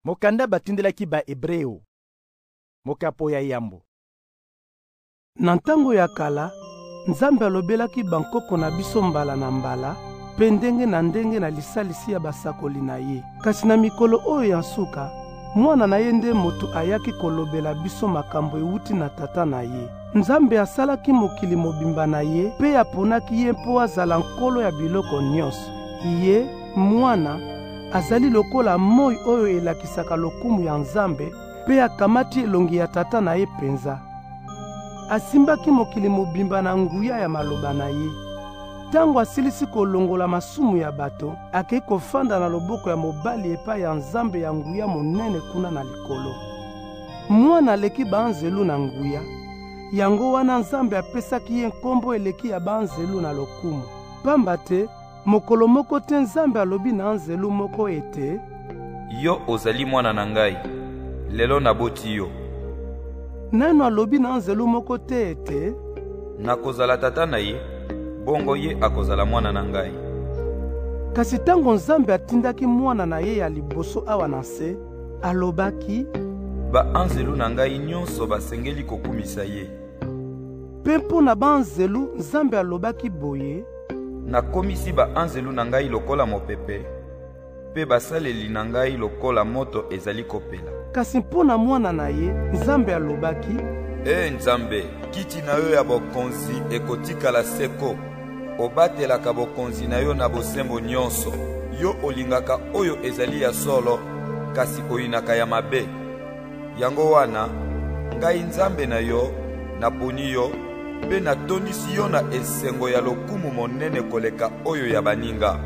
Mokanda batindelaki ba Hebreo. Mokapo ya yambo. Na ntango ya kala, Nzambe alobelaki bankoko na biso mbala na mbala, pe ndenge na ndenge na lisalisi ya basakoli na ye. Kasi na mikolo oyo ya nsuka, mwana na ye nde moto ayaki kolobela biso makambo ewuti na tata na ye. Nzambe asalaki mokili mobimba na ye, pe aponaki ye mpo azala nkolo ya biloko nyonso. Ye, mwana, azali lokola moi oyo elakisaka lokumu ya Nzambe, pe akamati elongi ya tata na ye penza. Asimbaki mokili mobimba na nguya ya maloba na ye. Tango asilisi kolongola masumu ya bato, akei kofanda na loboko ya mobali epai ya Nzambe ya nguya monene kuna na likolo. Mwana aleki banzelu na nguya, yango wana Nzambe apesaki ye nkombo eleki ya banzelu na lokumu. Pamba te, mokolo moko te Nzambe alobi na nzelu moko ete: yo ozali mwana na ngai, lelo naboti yo. Nano alobi na nzelu moko te ete: nakozala tata na ye, bongo ye akozala mwana na ngai. Kasi tango Nzambe atindaki mwana na ye ya liboso awa na se, alobaki: baanzelu na ngai nyonso basengeli kokumisa ye. Pe mpo na banzelu, Nzambe alobaki boye: nakomisi baanzelu na ngai lokola mopepe, pe basaleli na ngai lokola moto ezali kopela. Kasi mpo na mwana na ye, Nzambe alobaki: Nzambe, kiti na yo ya bokonzi ekotikala seko. Obatelaka bokonzi na yo na bosembo nyonso. Yo olingaka oyo ezali ya solo, kasi oyinaka ya mabe. Yango wana, ngai Nzambe na yo, naponi yo, pe natondisi yo na esengo ya lokumu monene koleka oyo ya baninga.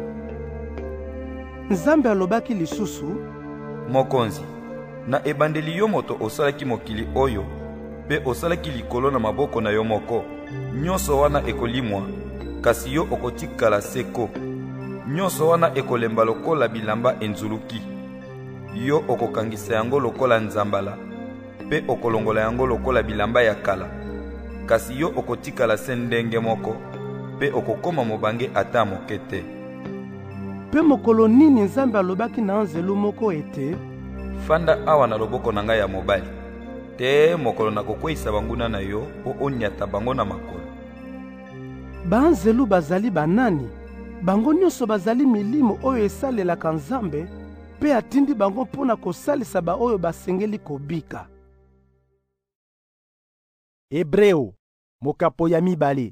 Nzambe alobaki lisusu: mokonzi, na ebandeli yo moto osalaki mokili oyo, pe osalaki likolo na maboko na yo moko. Nyonso wana ekolimwa, kasi yo okotikala seko. Nyonso wana ekolemba lokola bilamba enzuluki. Yo okokangisa yango lokola nzambala, pe okolongola yango lokola bilamba ya kala. Kasi yo okotikala se ndenge moko, pe okokoma mobange ata moke te. Pe mokolo nini Nzambe alobaki na nzelu moko ete: fanda awa na loboko na ngai ya mobali, te mokolo nakokweyisa banguna na yo po onyata bango na makolo. Banzelu bazali banani? Bango nyonso bazali milimo oyo esalelaka Nzambe, pe atindi bango mpona kosalisa ba oyo basengeli kobika. Hebreo, mokapo ya mibale.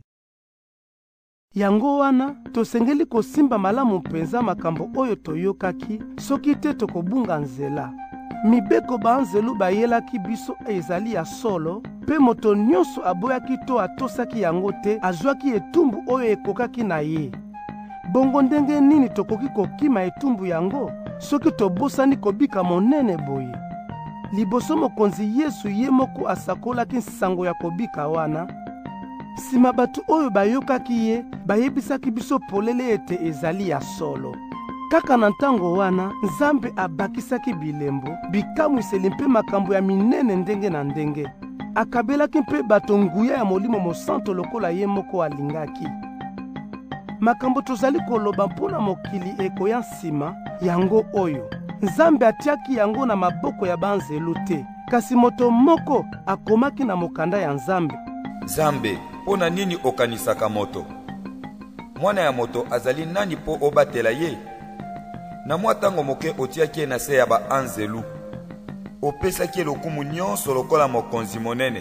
Yango wana, tosengeli kosimba malamu mpenza makambo oyo toyokaki, soki te tokobunga nzela. Mibeko banzelu bayelaki biso ezali ya solo, pe moto nyonso aboyaki to atosaki yango te azwaki etumbu oyo ekokaki na ye. Bongo ndenge nini tokoki kokima etumbu yango, soki tobosani kobika monene boye? Liboso mokonzi Yesu ye moko asakolaki nsango ya kobika wana. Sima bato oyo bayokaki ye, bayebisaki biso polele ete ezali ya solo. Kaka na ntango wana, Nzambe abakisaki bilembo, bikamwiseli mpe makambo ya minene ndenge na ndenge. Akabelaki mpe bato nguya ya Molimo Mosantu lokola ye moko alingaki. Makambo tozali koloba mpona mokili ekoya nsima, yango oyo Nzambe atiaki yango na maboko ya banzelu te, kasi moto moko akomaki na mokanda ya Nzambe. Nzambe, pona nini okanisaka moto? Mwana ya moto azali nani po obatela ye? Na mwa tango moke otiaki ye na se ya baanzelu. Opesaki lokumu nyonso lokola mokonzi monene.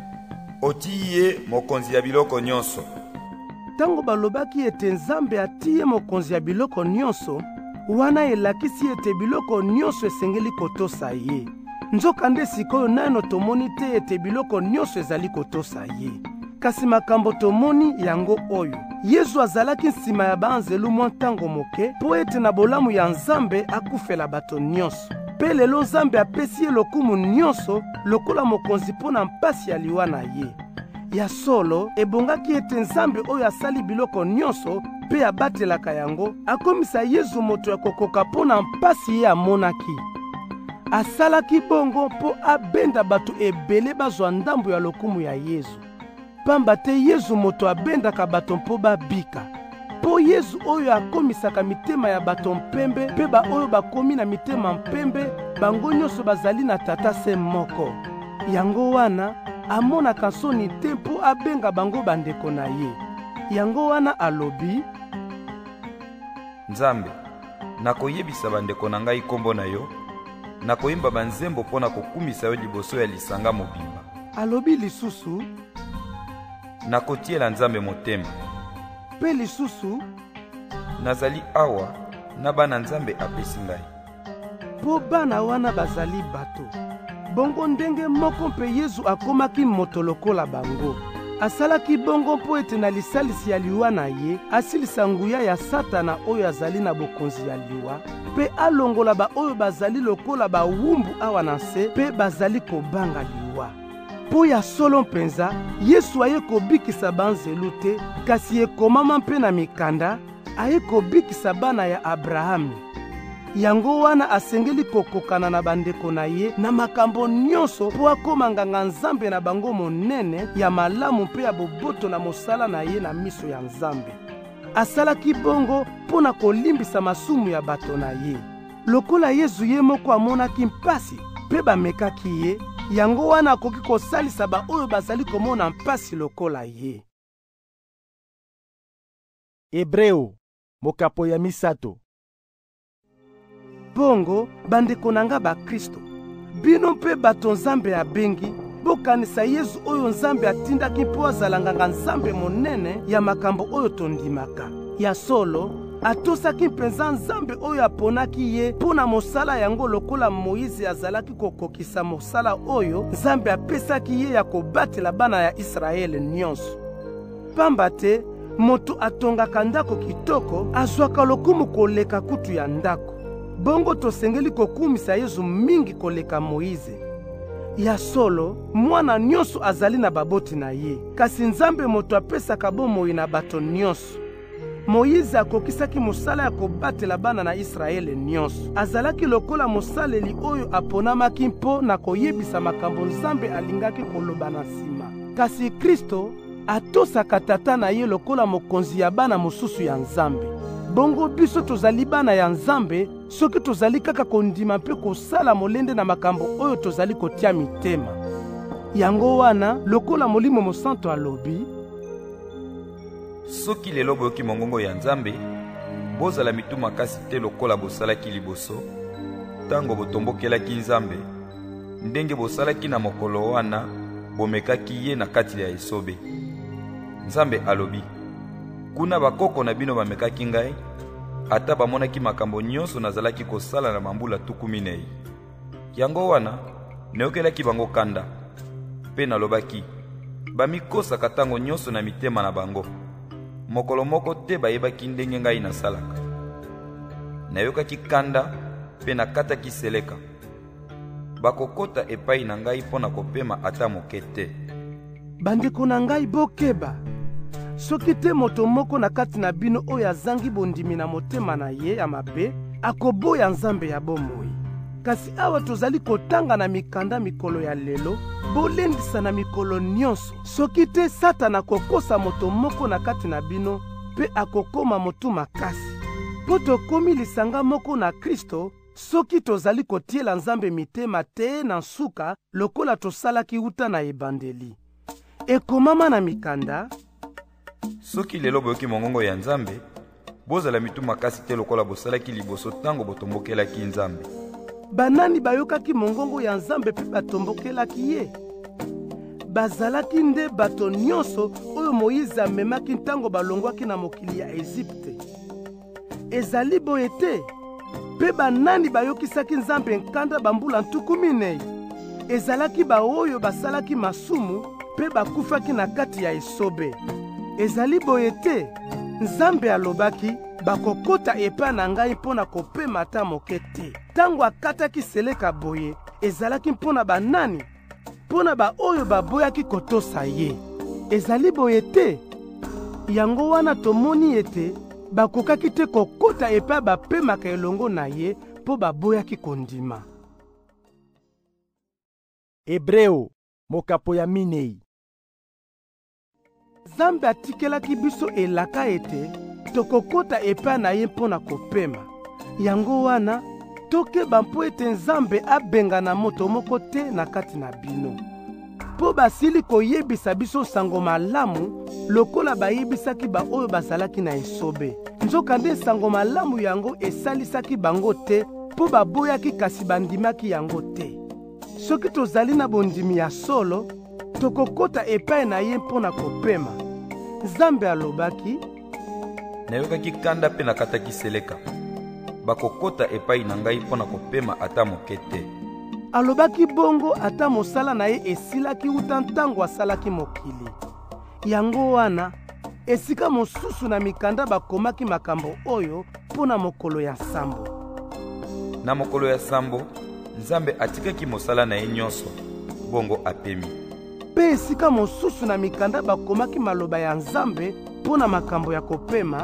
Oti ye mokonzi ya biloko nyonso. Tango balobaki ete Nzambe atiye mokonzi ya biloko nyonso, wana elakisi ete biloko nyonso esengeli kotosa ye. Nzokande sikoyo nano tomoni te ete biloko nyonso ezali kotosa ye. Kasi makambo tomoni yango oyo: Yesu azalaki nsima ya banzelu mwa ntango moke, po ete na bolamu ya Nzambe akufela bato nyonso. Pe lelo Nzambe apesi ye lokumu nyonso lokola mokonzi mpo na mpasi ya liwa na ye. Ya solo, ebongaki ete Nzambe oyo asali biloko nyonso pe abatelaka yango, akomisa Yesu moto ya kokoka mpo na mpasi ye amonaki. Asalaki bongo mpo abenda bato ebele bazwa ndambo ya lokumu ya Yesu. Pamba te Yesu moto abendaka bato mpo babika. mpo Yesu oyo akomisaka mitema ya bato mpembe mpe baoyo bakomi na mitema mpembe bango nyonso bazali na tata se moko. Yango wana amonaka soni te mpo abenga bango bandeko na ye. Yango wana alobi: Nzambe, nakoyebisa bandeko na ngai kombo na yo, nakoyemba banzembo mpo na kokumisa yo liboso ya lisanga mobimba. Alobi lisusu: nakotiela Nzambe motema. Mpe lisusu: nazali awa na bana Nzambe apesi ngai. Po bana wana bazali bato. Bongo ndenge moko mpe Yesu akomaki moto lokola bango. Asalaki bongo mpo ete na lisalisi ya liwa na ye asilisa nguya ya Satana oyo azali na bokonzi ya liwa, mpe alongola baoyo bazali lokola bawumbu awa na se mpe bazali kobanga liwa. Po ya solo mpenza, Yesu aye kobikisa banzelu te, kasi ekomama mpe na mikanda aye kobikisa bana ya Abrahami. Yango wana asengeli kokokana na bandeko na ye na makambo nyonso po akoma nganga Nzambe na bango monene ya malamu mpe ya boboto na mosala na ye na miso ya Nzambe. Asalaki bongo mpo na kolimbisa masumu ya bato na ye. Lokola Yesu ye moko amonaki mpasi mpe bamekaki ye, yango wana akoki kosalisa baoyo bazali komona mpasi lokola ye. Ebreo, mokapo ya misato. Bongo bandeko nanga ba Kristo, bino mpe bato Nzambe abengi, bokanisa Yesu oyo Nzambe atindaki mpo azalanga Nzambe monene ya makambo oyo tondimaka. Ya solo, atosaki mpenza Nzambe oyo aponaki ye mpo na mosala yango lokola Moïse azalaki kokokisa mosala oyo Nzambe apesaki ye ya kobatela bana ya Israele nyonso. Pamba te, moto atongaka ndako kitoko azwaka lokumu koleka kutu ya ndako. Bongo tosengeli kokumisa Yesu mingi koleka Moïse. Ya solo, mwana nyonso azali na baboti na ye, kasi Nzambe moto apesaka bomoi na bato nyonso. Moïse akokisaki mosala ya kobatela bana na Israele nyonso. Azalaki lokola mosaleli oyo aponamaki mpo na koyebisa makambo Nzambe alingaki koloba na nsima. Kasi Kristo atosaka tata na ye lokola mokonzi ya bana mosusu ya Nzambe. Bongo biso tozali bana ya Nzambe soki tozali kaka kondima mpe kosala molende na makambo oyo tozali kotia mitema. Yango wana lokola Molimo Mosantu alobi: soki lelo boyoki mongongo ya Nzambe, bozala mitu makasi te lokola bosalaki liboso, tango botombokelaki Nzambe, ndenge bosalaki na mokolo wana bomekaki ye na kati ya esobe. Nzambe alobi: kuna bakoko na bino bamekaki ngai, ata bamonaki makambo nyonso nazalaki kosala na mambula 14. Yango wana nayokelaki bango kanda, mpe nalobaki: bamikosaka tango nyonso na mitema na bango. Mokolo moko te bayebaki ndenge ngai nasalaka. Nayokaki kanda mpe nakataki seleka. Bakokota epai na ngai mpo na kopema ata moke te. Bandeko na ngai bokeba, soki te moto moko na kati na bino oyo azangi bondimi na motema na ye ya mabe, akoboya Nzambe ya bomoi. Kasi awa tozali kotanga na mikanda mikolo ya lelo, bolendisa na mikolo nyonso. Soki te Satana kokosa moto moko na kati na bino, pe akokoma motu makasi. Po tokomi lisanga moko na Kristo, soki tozali kotiela Nzambe mitema te na nsuka lokola tosalaki uta na ebandeli. Ekomama na mikanda: soki lelo boyoki mongongo ya Nzambe, bozala mitu makasi te lokola bosalaki liboso tango botombokelaki Nzambe. Banani bayokaki mongongo ya Nzambe mpe batombokelaki ye? Bazalaki nde bato nyonso oyo Moïse amemaki ntango balongwaki na mokili ya Ezipte. Ezali boye te, mpe banani bayokisaki Nzambe nkanda bambula 14? Ezalaki baoyo basalaki masumu mpe bakufaki na kati ya esobe. Ezali boye te, Nzambe alobaki: bakokota epai na ngai mpo na kopema ata moke te. Tango akataki seleka boye, ezalaki mpo na banani? Mpo na baoyo baboyaki kotosa ye. Ezali boye te, yango wana tomoni ete bakokaki te kokota epai bapemaka elongo na ye mpo baboyaki kondima. Ebreo, mokapo ya minei. Nzambe atikelaki biso elaka ete tokokota epai na ye mpo na kopema. Yango wana tokeba mpo ete Nzambe abengana moto moko te na kati na bino. Po basili koyebisa biso sango malamu lokola bayebisaki baoyo bazalaki na esobe. Nzokande sango malamu yango esalisaki bango te po baboyaki kasi bandimaki yango te. Soki tozali na bondimi ya solo, tokokota epai na ye mpo na kopema. Nzambe alobaki, nayokaki kanda mpe nakataki seleka. Bakokota epai na ngai mpo na kopema ata moke te. Alobaki bongo ata mosala na ye esilaki uta ntango asalaki mokili. Yango wana esika mosusu na mikanda bakomaki makambo oyo mpo na mokolo ya sambo. Na mokolo ya sambo, Nzambe atikaki mosala na ye nyonso, bongo apemi. Pe esika mosusu na mikanda bakomaki maloba ya Nzambe mpo na makambo ya kopema,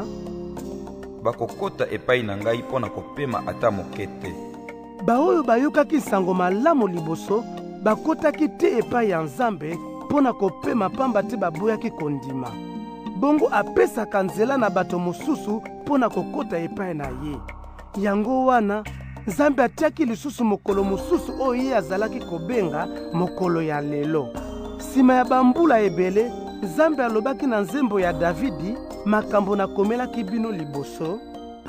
bakokota epai na ngai mpo na kopema ata moke te. Baoyo bayokaki sango malamu liboso bakotaki te epai ya Nzambe mpo na kopema pamba te baboyaki kondima. Bongo apesaka nzela na bato mosusu mpo na kokota epai na ye. Yango wana Nzambe atiaki lisusu mokolo mosusu oyo ye azalaki kobenga mokolo ya lelo. Sima ya bambula ebele, Nzambe alobaki na nzembo ya Davidi makambo nakomelaki bino liboso.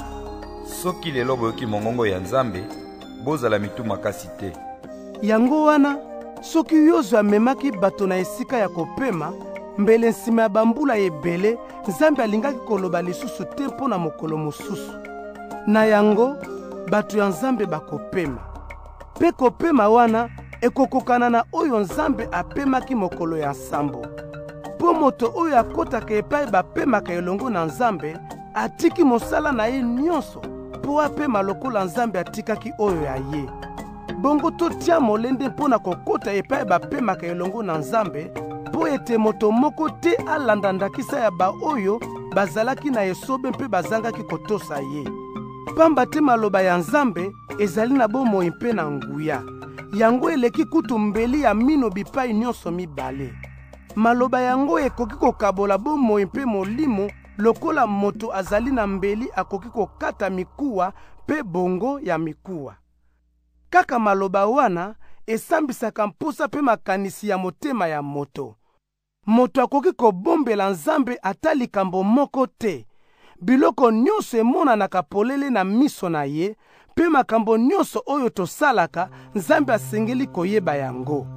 Soki lelo boyoki mongongo ya Nzambe, bozala mitu makasi te. Yango wana soki Yozo amemaki bato na esika ya kopema, mbele nsima ya bambula ebele, Nzambe alingaki koloba lisusu te mpo na mokolo mosusu. Na yango bato ya Nzambe bakopema. Pe kopema wana ekokokana na oyo Nzambe apemaki mokolo ya sambo. Po moto oyo akotaka epai bapemaka elongo na Nzambe atiki mosala na ye nyonso po apema lokola Nzambe atikaki oyo ya ye. Bongo totia molende mpo na kokota epai bapemaka elongo na Nzambe po ete moto moko te alanda ndakisa ya baoyo bazalaki na esobe mpe bazangaki kotosa ye. Pamba te maloba ya Nzambe ezali na bomoi mpe na nguya. Yango eleki kutu mbeli ya mino bipai nyonso mibale. Maloba yango ekoki kokabola bomoi mpe molimo lokola moto azali na mbeli akoki kokata mikuwa mpe bongo ya mikuwa. Kaka maloba wana esambisaka mposa mpe makanisi ya motema ya moto. Moto akoki kobombela Nzambe ata likambo moko te. Biloko nyonso emonanaka polele na miso na ye, mpe makambo nyonso oyo tosalaka Nzambe asengeli koyeba yango.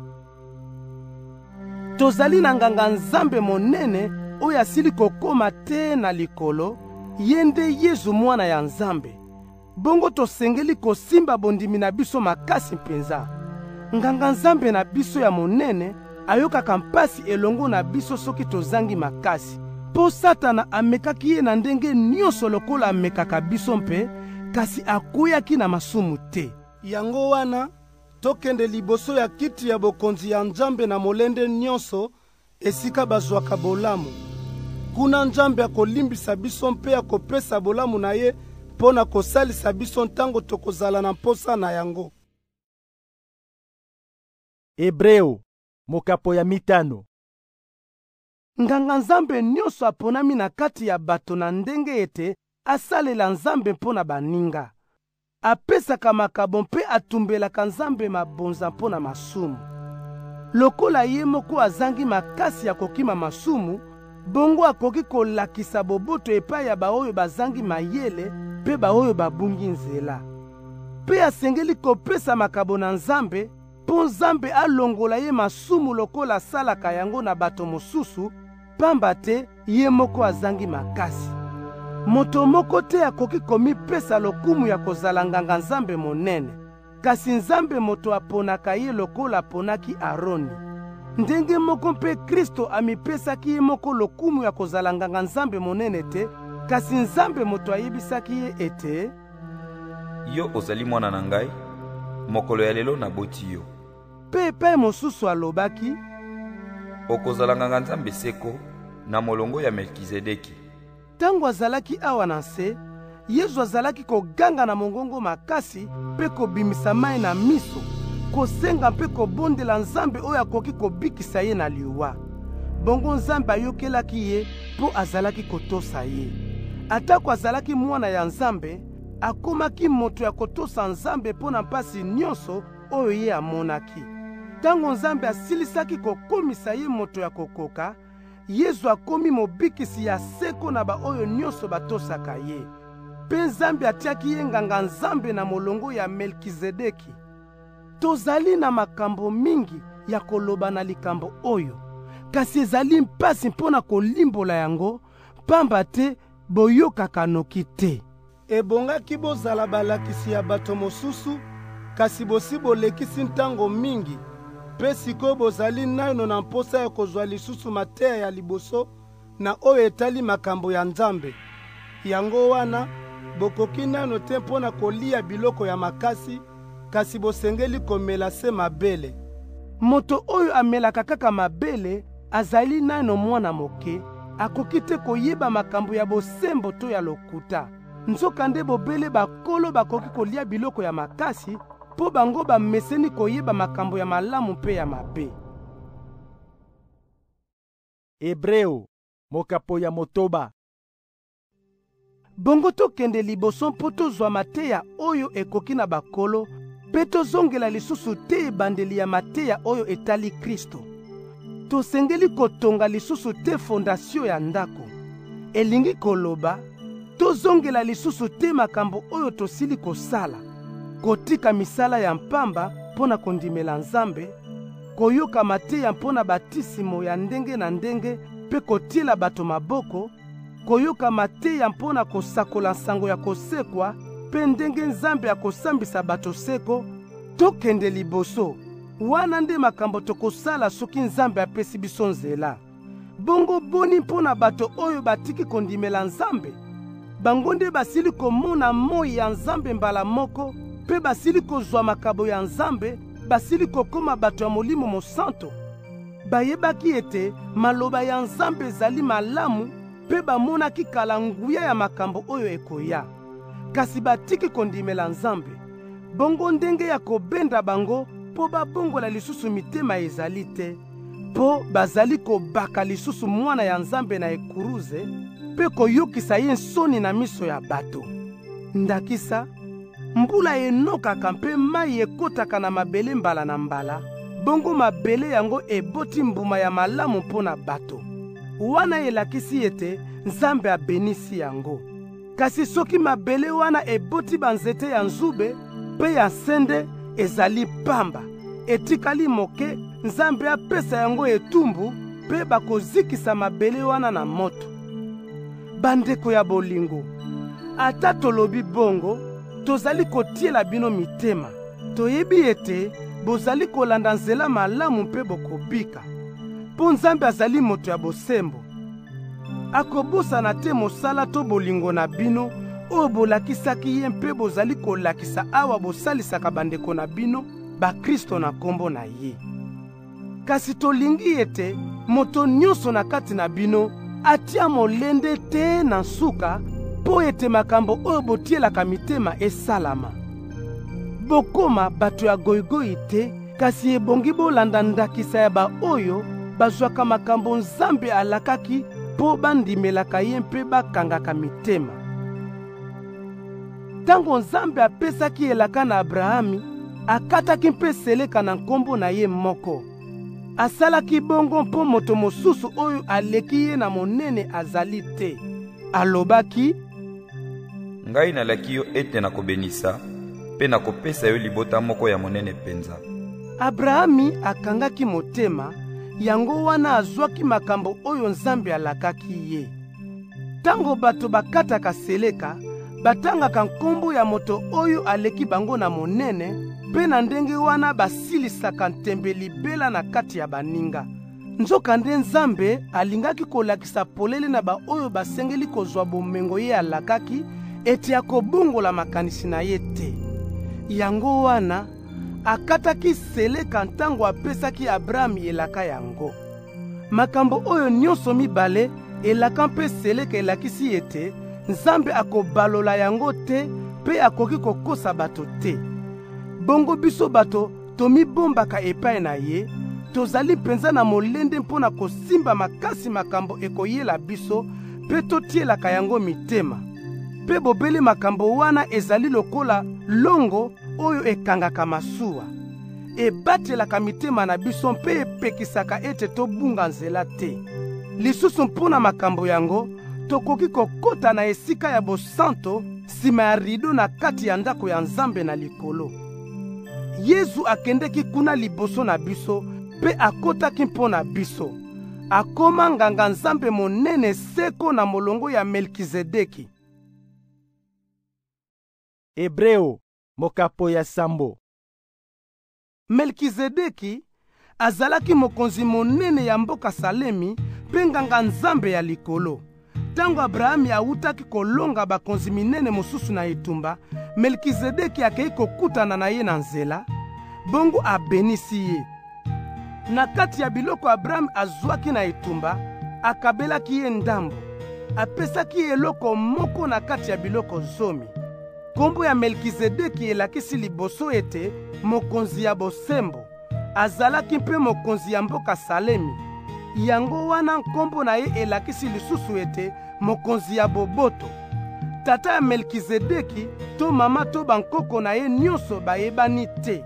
Tozali na nganga Nzambe monene oyo asili kokoma te na likolo, ye nde Yesu mwana ya Nzambe. Bongo tosengeli kosimba bondimi na biso makasi mpenza. Nganga Nzambe na biso ya monene ayokaka mpasi elongo na biso soki tozangi makasi. Po Satana amekaki ye na ndenge nyonso lokola amekaka biso mpe, kasi akweyaki na masumu te. Yango wana tokende liboso ya kiti ya bokonzi ya Nzambe na molende nyonso esika bazwaka bolamu. Kuna Nzambe akolimbisa biso mpe akopesa bolamu na ye mpo na kosalisa biso ntango tokozala na mposa na yango. Hebreo mokapo ya 5. Nganga Nzambe nyonso aponami na kati ya bato na ndenge ete asalela Nzambe mpo na baninga. Apesaka makabo mpe atumbelaka Nzambe mabonza mpo na masumu. Lokola ye moko azangi makasi ya kokima masumu, bongo akoki kolakisa boboto epai ya baoyo bazangi mayele mpe baoyo babungi nzela. Pe asengeli kopesa makabo na Nzambe mpo Nzambe alongola ye masumu lokola asalaka yango na bato mosusu, pamba te ye moko azangi makasi. Moto moko te akoki komipesa lokumu ya kozala nganga Nzambe monene, kasi Nzambe moto aponaka ye lokola aponaki Aroni. Ndenge moko mpe Kristo amipesaki ye moko lokumu ya kozala nganga Nzambe monene te, kasi Nzambe moto ayebisaki ye ete yo ozali mwana na ngai, mokolo ya lelo naboti yo. Pe epai mosusu alobaki, okozala nganga Nzambe seko na molongo ya Melkizedeki. Tango azalaki awa na se, Yesu azalaki koganga na mongongo makasi mpe kobimisa mai na miso, kosenga mpe kobondela Nzambe oyo akoki kobikisa ye na liwa. Bongo Nzambe ayokelaki ye mpo azalaki kotosa ye. atako azalaki mwana ya Nzambe, akomaki moto ya kotosa Nzambe mpo na mpasi nyonso oyo ye amonaki. Tango Nzambe asilisaki kokomisa ye moto ya kokoka, Yesu akomi mobikisi ya seko na baoyo nyonso batosaka ye. Mpe Nzambe atiaki ye nganga Nzambe na molongo ya Melkizedeki. Tozali na makambo mingi ya koloba na likambo oyo, kasi ezali mpasi mpona kolimbola yango, pamba te boyokaka noki te. Ebongaki bozala balakisi ya bato mosusu, kasi bosi bolekisi ntango mingi, mpe sikoyo bozali nano na mposa ya kozwa lisusu mateya ya liboso na oyo etali makambo ya Nzambe. Yango wana bokoki nano te mpona kolia biloko ya makasi, kasi bosengeli komela se mabele. Moto oyo amelaka kaka mabele azali nano mwana moke, akoki te koyeba makambo ya bosembo to ya lokuta. Nzokande bobele bakolo bakoki kolia biloko ya makasi, po bango bameseni koyeba makambo ya malamu mpe ya mabe. Hebreo, mokapo ya motoba. Bongo tokende liboso mpo tozwa mateya oyo ekoki na bakolo, mpe tozongela lisusu te ebandeli ya mateya oyo etali Kristo. Tosengeli kotonga lisusu te fondasio ya ndako. Elingi koloba, tozongela lisusu te makambo oyo tosili kosala, kotika misala ya mpamba mpona kondimela Nzambe, koyoka mateya mpona batisimo ya ndenge na ndenge mpe kotiela bato maboko, koyoka mateya mpona kosakola nsango ya kosekwa mpe ndenge Nzambe akosambisa bato seko. Tokende liboso, wana nde makambo tokosala soki Nzambe apesi biso nzela. Bongo boni mpona bato oyo batiki kondimela Nzambe, bango nde basili komona moi ya Nzambe mbala moko, mpe basili kozwa makabo ya Nzambe, basili kokoma bato ya Molimo Mosantu. Bayebaki ete maloba ya Nzambe ezali malamu, mpe bamonaki kala nguya ya makambo oyo ekoya. Kasi batiki kondimela Nzambe, bongo ndenge ya kobenda bango po babongola lisusu mitema ezali te, po bazali kobaka lisusu mwana ya Nzambe na ekuruze, mpe koyokisa ye nsoni na miso ya bato. Ndakisa, mbula enokaka mpe mai ekotaka na mabele mbala na mbala, bongo mabele yango eboti mbuma ya malamu mpo na bato. Wana elakisi ete Nzambe abenisi yango. Kasi soki mabele wana eboti banzete ya nzube mpe ya sende ezali pamba, etikali moke, Nzambe apesa yango etumbu mpe bakozikisa mabele wana na moto. Bandeko ya bolingo, ata tolobi bongo, tozali kotiela bino mitema. Toyebi ete bozali kolanda nzela malamu mpe bokobika. Po Nzambe azali moto ya bosembo. Akobosana te mosala to bolingo na bino oyo bolakisaki ye mpe bozali kolakisa awa bosalisaka bandeko na bino bakristo na kombo na ye. Kasi tolingi ete moto nyonso na kati na bino atia molende te na suka, po ete makambo oyo botielaka mitema esalama. Bokoma bato ya goigoi te, kasi ebongi bolanda ndakisa ya baoyo bazwaka makambo Nzambe alakaki po bandimelaka ye mpe bakangaka mitema. Tango Nzambe apesaki elaka na Abrahami, akataki mpe seleka na nkombo na ye moko. Asalaki bongo mpo moto mosusu oyo aleki ye na monene azali te. Alobaki, ngai nalaki yo ete nakobenisa mpe nakopesa yo libota moko ya monene penza. Abrahami akangaki motema, yango wana azwaki makambo oyo Nzambe alakaki ye. Tango bato bakataka seleka, batangaka nkombo ya moto oyo aleki bango na monene, mpe na ndenge wana basilisaka ntembe libela na kati ya baninga. Nzokande Nzambe alingaki kolakisa polele na baoyo basengeli kozwa bomengo ye alakaki, eti akobongola makanisi na ye te. Yango wana akataki seleka ntango apesaki Abrahami elaka yango. Makambo oyo nyonso mibale, elaka mpe seleka, elakisi ete Nzambe akobalola yango te mpe akoki kokosa bato te. Bongo biso bato tomibombaka epai na ye, tozali penza na molende mpona kosimba makasi makambo ekoyela biso mpe totielaka yango mitema. Mpe bobeli makambo wana ezali lokola longo oyo ekangaka masuwa. Ebatelaka mitema na biso mpe epekisaka ete tobunga nzela te. Lisusu mpona makambo yango, tokoki kokota na esika ya bosanto nsima ya rido na kati ya ndako ya Nzambe na likolo. Yesu akendeki kuna liboso na biso mpe akotaki mpona biso. Akoma nganga Nzambe monene seko na molongo ya Melkizedeki. Ebreo, mokapo ya sambo. Melkizedeki azalaki mokonzi monene ya mboka Salemi mpe nganga Nzambe ya likolo. Tango Abrahami awutaki kolonga bakonzi minene mosusu na etumba, Melkizedeki akei kokutana na ye na nzela, bongo abenisi ye. Na kati ya biloko Abrahami azwaki na etumba, akabelaki ye ndambo. Apesaki eloko moko na kati ya biloko zomi. Kombo ya Melkizedeki elakisi liboso ete mokonzi ya bosembo. Azalaki mpe mokonzi ya mboka Salemi. Yango wana nkombo na ye elakisi lisusu ete mokonzi ya boboto. Tata ya Melkizedeki to mama to bankoko na ye nyonso bayebani te.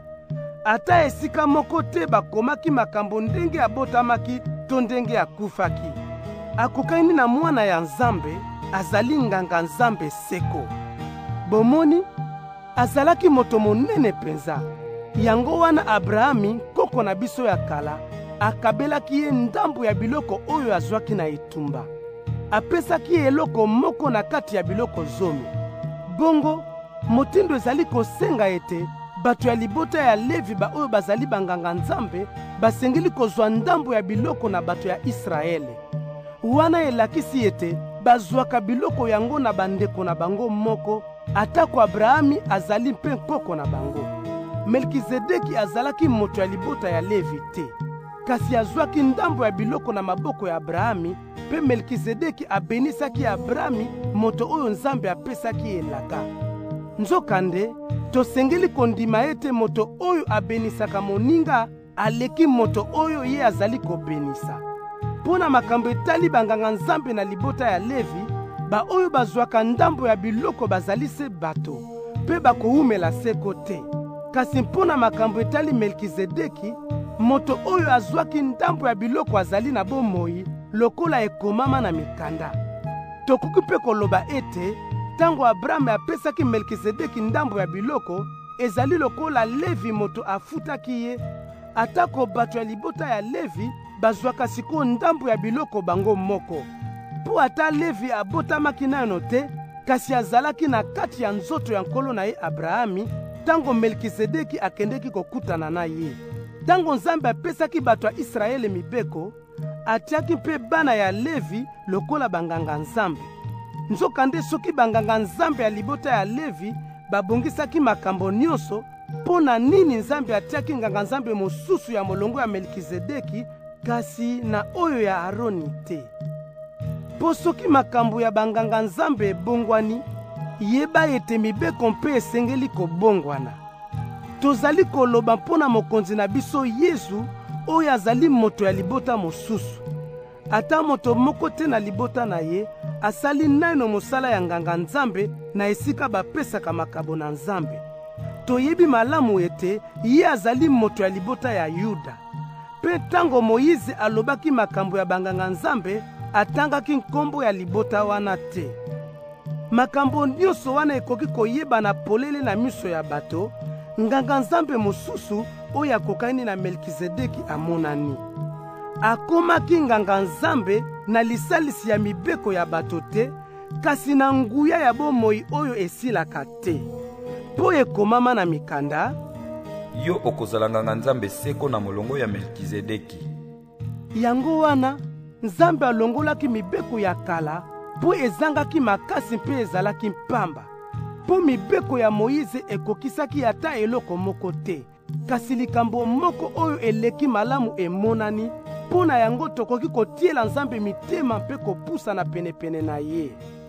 Ata esika moko te bakomaki makambo ndenge abotamaki to ndenge akufaki. Akokani na mwana ya Nzambe, azali nganga Nzambe seko. Bomoni, azalaki moto monene penza. Yango wana Abrahami, koko na biso ya kala, akabelaki ye ndambo ya biloko oyo azwaki na etumba. Apesaki eloko moko na kati ya biloko zomi. Bongo, motindo ezali kosenga ete bato ya libota ya Levi ba oyo bazali banganga Nzambe basengeli kozwa ndambo ya biloko na bato ya Israele. Wana elakisi ete bazwaka biloko yango na bandeko na bango moko, atako Abrahami azali mpe nkoko na bango. Melkizedeki azalaki moto ya libota ya Levi te, kasi azwaki ndambo ya biloko na maboko ya Abrahami, mpe Melkizedeki abenisaki Abrahami moto oyo Nzambe apesaki elaka. Nzokande, tosengeli kondima ete moto oyo abenisaka moninga aleki moto oyo ye azali kobenisa. Pona makambo etali banganga Nzambe na libota ya Levi, ba oyo bazwaka ndambo ya biloko bazali se bato, mpe bakoumela seko te. Kasi mpona makambo etali Melkizedeki, moto oyo azwaki ndambo ya biloko azali na bomoi lokola ekomama na mikanda. Tokoki mpe koloba ete tango Abraham apesaki Melkizedeki ndambo ya biloko, ezali lokola Levi moto afutaki ye, atako bato ya libota ya Levi bazwaka siko ndambo ya biloko bango moko. Po ata Levi abotamaki nano te, kasi azalaki na kati ya nzoto ya nkolo na ye Abrahami, tango Melkizedeki akendeki kokutana na ye. Tango Nzambe apesaki bato ya Israele mibeko, atiaki mpe bana ya Levi lokola banganga Nzambe. Nzokande soki banganga Nzambe ya libota ya Levi babongisaki makambo nyonso, pona nini Nzambe atiaki nganga Nzambe mosusu ya molongo ya Melkizedeki, kasi na oyo ya Aroni te? Po soki makambo ya banganga Nzambe ebongwani, yeba ete mibeko mpe esengeli kobongwana. Tozali koloba mpona mokonzi na biso Yesu oyo azali moto ya libota mosusu. Ata moto moko te na libota na ye asali nano mosala ya nganga Nzambe na esika bapesaka makabo na Nzambe. Toyebi malamu ete ye azali moto ya libota ya Yuda. Pe tango Moïse alobaki makambo ya banganga Nzambe, atangaki nkombo ya libota wana te. Makambo nyonso wana ekoki koyeba na polele na miso ya bato, nganga Nzambe mosusu oyo akokani na Melkizedeki amonani. Akomaki nganga Nzambe na lisalisi ya mibeko ya bato te, kasi na nguya ya bomoi oyo esilaka te. Po ekomama na mikanda, yo okozala nganga Nzambe seko na molongo ya Melkizedeki. Yango wana Nzambe alongolaki mibeko ya kala po ezangaki makasi mpe ezalaki mpamba. Po mibeko ya Moïse ekokisaki ata eloko moko te, kasi likambo moko oyo eleki malamu emonani, po na yango tokoki kotiela Nzambe mitema mpe kopusa na penepene na ye.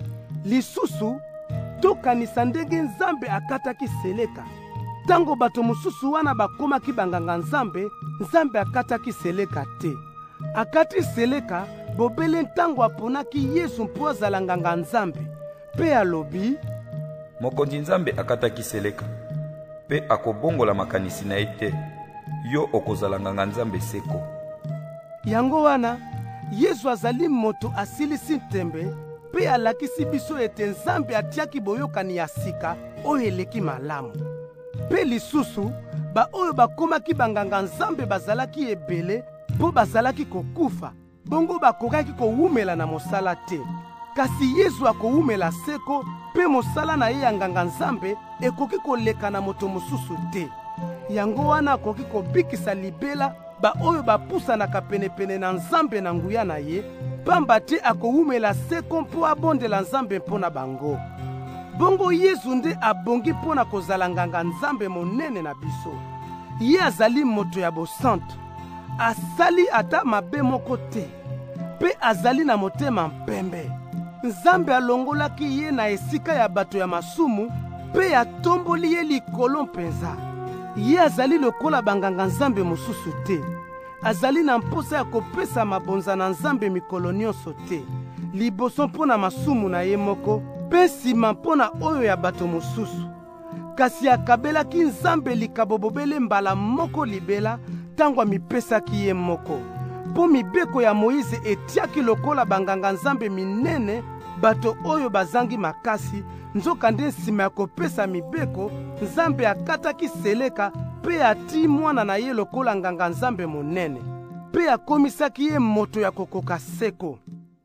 Lisusu, tokanisa ndenge Nzambe akataki seleka. Tango bato mosusu wana bakomaki banganga Nzambe, Nzambe akataki seleka te. akati seleka bobele ntango aponaki Yesu mpo azala nganga Nzambe mpe alobi: mokonzi Nzambe akataki seleka mpe akobongola makanisi na ye te, yo okozala nganga Nzambe seko. Yango wana Yesu azali moto asilisi ntembe mpe alakisi biso ete Nzambe atiaki boyokani ya sika oyo eleki malamu. Mpe lisusu baoyo bakomaki banganga Nzambe bazalaki ebele mpo bazalaki kokufa, bongo bakokaki kowumela na mosala te. Kasi Yesu akowumela seko mpe mosala na ye ya nganga Nzambe ekoki koleka na moto mosusu te. Yango wana akoki kobikisa libela baoyo bapusanaka penepene na Nzambe na nguya na ye, pamba te akowumela seko mpo abondela Nzambe mpo na bango. Bongo Yesu nde abongi mpo na kozala nganga Nzambe monene na biso. Ye azali moto ya bosantu, asali ata mabe moko te, mpe azali na motema mpembe. Nzambe alongolaki ye na esika ya bato ya masumu mpe atomboli ye likolo mpenza. Ye azali lokola banganga Nzambe mosusu te, azali na mposa ya kopesa mabonza na Nzambe mikolo nyonso te, liboso mpo na masumu na ye moko mpe nsima mpo na oyo ya bato mosusu. Kasi akabelaki Nzambe likabo bobele mbala moko libela ntango amipesaki ye moko, mpo mibeko ya Moïse etiaki lokola banganga Nzambe minene bato oyo bazangi makasi. Nzokande nsima ya kopesa mibeko, Nzambe akataki seleka mpe ati mwana na ye lokola nganga Nzambe monene, mpe akomisaki ye moto ya kokoka seko.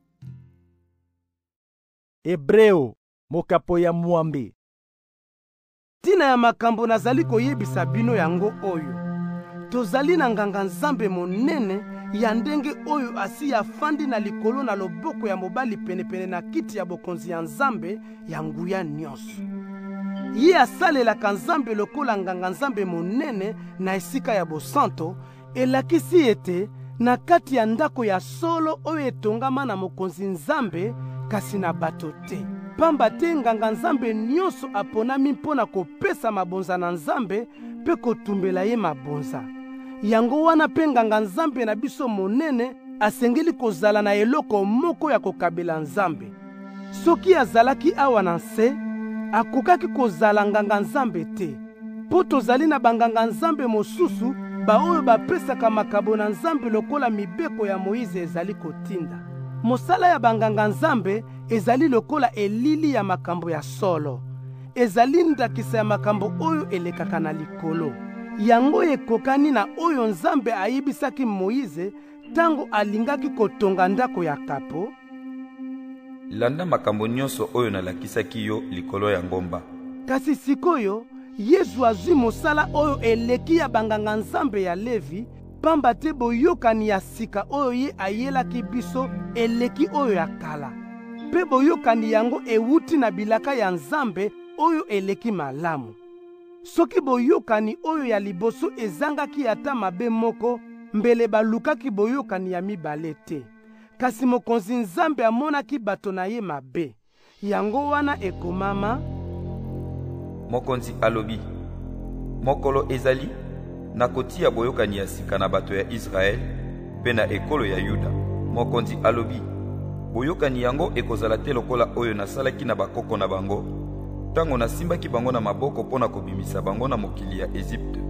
Ebreo, mokapo ya mwambe. Tina ya makambo nazali koyebisa bino yango oyo: tozali na nganga Nzambe monene ya ndenge oyo asi afandi na likolo na loboko ya mobali penepene na kiti ya bokonzi ya Nzambe ya nguya nyonso. Ye asalelaka Nzambe lokola nganga Nzambe monene na esika ya bosanto, elakisi ete na kati ya ndako ya solo oyo etongama na mokonzi Nzambe, kasi na bato te. Pamba te nganga Nzambe nyonso aponami mpo na kopesa mabonza na Nzambe mpe kotumbela ye mabonza. Yango wana mpe nganga Nzambe na biso monene asengeli kozala na eloko moko ya kokabela Nzambe. Soki azalaki awa na nse, akokaki kozala nganga Nzambe te, mpo tozali na banganga Nzambe mosusu baoyo bapesaka makabo na Nzambe lokola mibeko ya Moïse ezali kotinda. Mosala ya banganga Nzambe ezali lokola elili ya makambo ya solo, ezali ndakisa ya makambo oyo elekaka na likolo. Yango ekokani na oyo Nzambe ayebisaki Moïse tango alingaki kotonga ndako ya kapo: landa makambo nyonso oyo nalakisaki yo likolo ya ngomba. Kasi sikoyo Yesu azwi mosala oyo eleki ya banganga Nzambe ya Levi, pamba te boyokani ya sika oyo ye ayelaki biso eleki oyo ya kala, mpe boyokani yango ewuti na bilaka ya Nzambe oyo eleki malamu. Soki boyokani oyo ya liboso ezangaki ata mabe moko, mbele balukaki boyokani ya mibale te. Kasi mokonzi Nzambe amonaki bato na ye mabe. Yango wana ekomama: mokonzi alobi, mokolo ezali nakotia boyokani ya sika na bato ya Israel mpe na ekolo ya Yuda. Mokonzi alobi, boyokani yango ekozala te lokola oyo nasalaki na bakoko na bango tango nasimbaki bango na maboko mpo na kobimisa bango na mokili ya Egypte.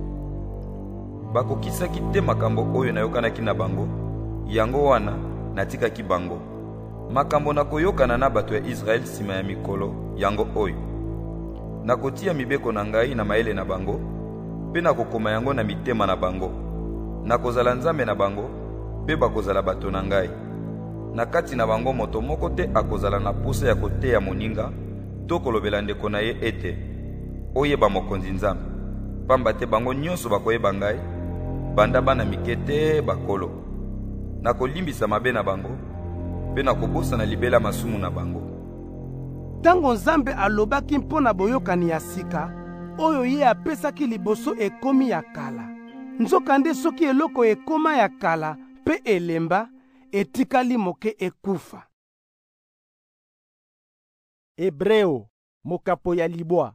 Bakokisaki te makambo oyo nayokanaki na bango, yango wana natikaki bango. Makambo nakoyokana na bato ya Israel nsima ya mikolo yango oyo: nakotia mibeko na ngai na mayele na bango, mpe nakokoma yango na mitema na bango. Nakozala Nzambe na bango, mpe bakozala bato na ngai. Na kati na bango moto moko te akozala na pusa ya koteya moninga to kolobela ndeko na ye ete oyeba mokonzi Nzambe, pamba te bango nyonso bakoyeba ngai, banda bana mike te bakolo. Nakolimbisa mabe na bango, mpe nakobosana libela masumu na bango. Tango Nzambe alobaki mpo na boyokani ya sika oyo ye apesaki liboso ekomi ya kala. Nzokande soki eloko ekoma ya kala mpe elemba, etikali moke ekufa. Ebreo, mokapo ya libwa.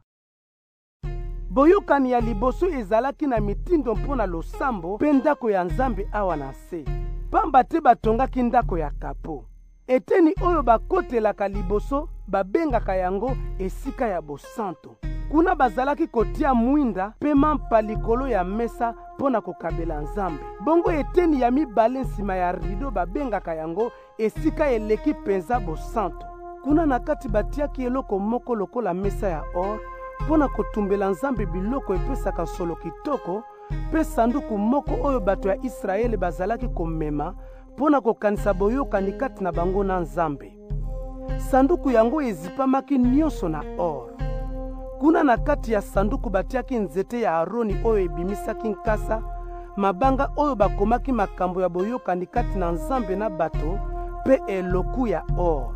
Boyokani ya liboso ezalaki na mitindo mpo na losambo mpe ndako ya Nzambe awa na se. pamba te batongaki ndako ya kapo. Eteni oyo bakotelaka liboso babengaka yango esika ya bosanto. Kuna bazalaki kotia mwinda mpe mampa likolo ya mesa mpona kokabela Nzambe. Bongo eteni ya mibale nsima ya rido babengaka yango esika eleki penza bosanto. Kuna na kati batiaki eloko moko lokola mesa ya or mpona kotumbela Nzambe biloko epesaka solo kitoko, mpe sanduku moko oyo bato ya Israele bazalaki komema mpona kokanisa boyokani kati na bango na Nzambe. Sanduku yango ezipamaki nyonso na or. Kuna na kati ya sanduku batiaki nzete ya Aroni oyo ebimisaki nkasa, mabanga oyo bakomaki makambo ya boyokani kati na Nzambe na bato, mpe eloku ya or.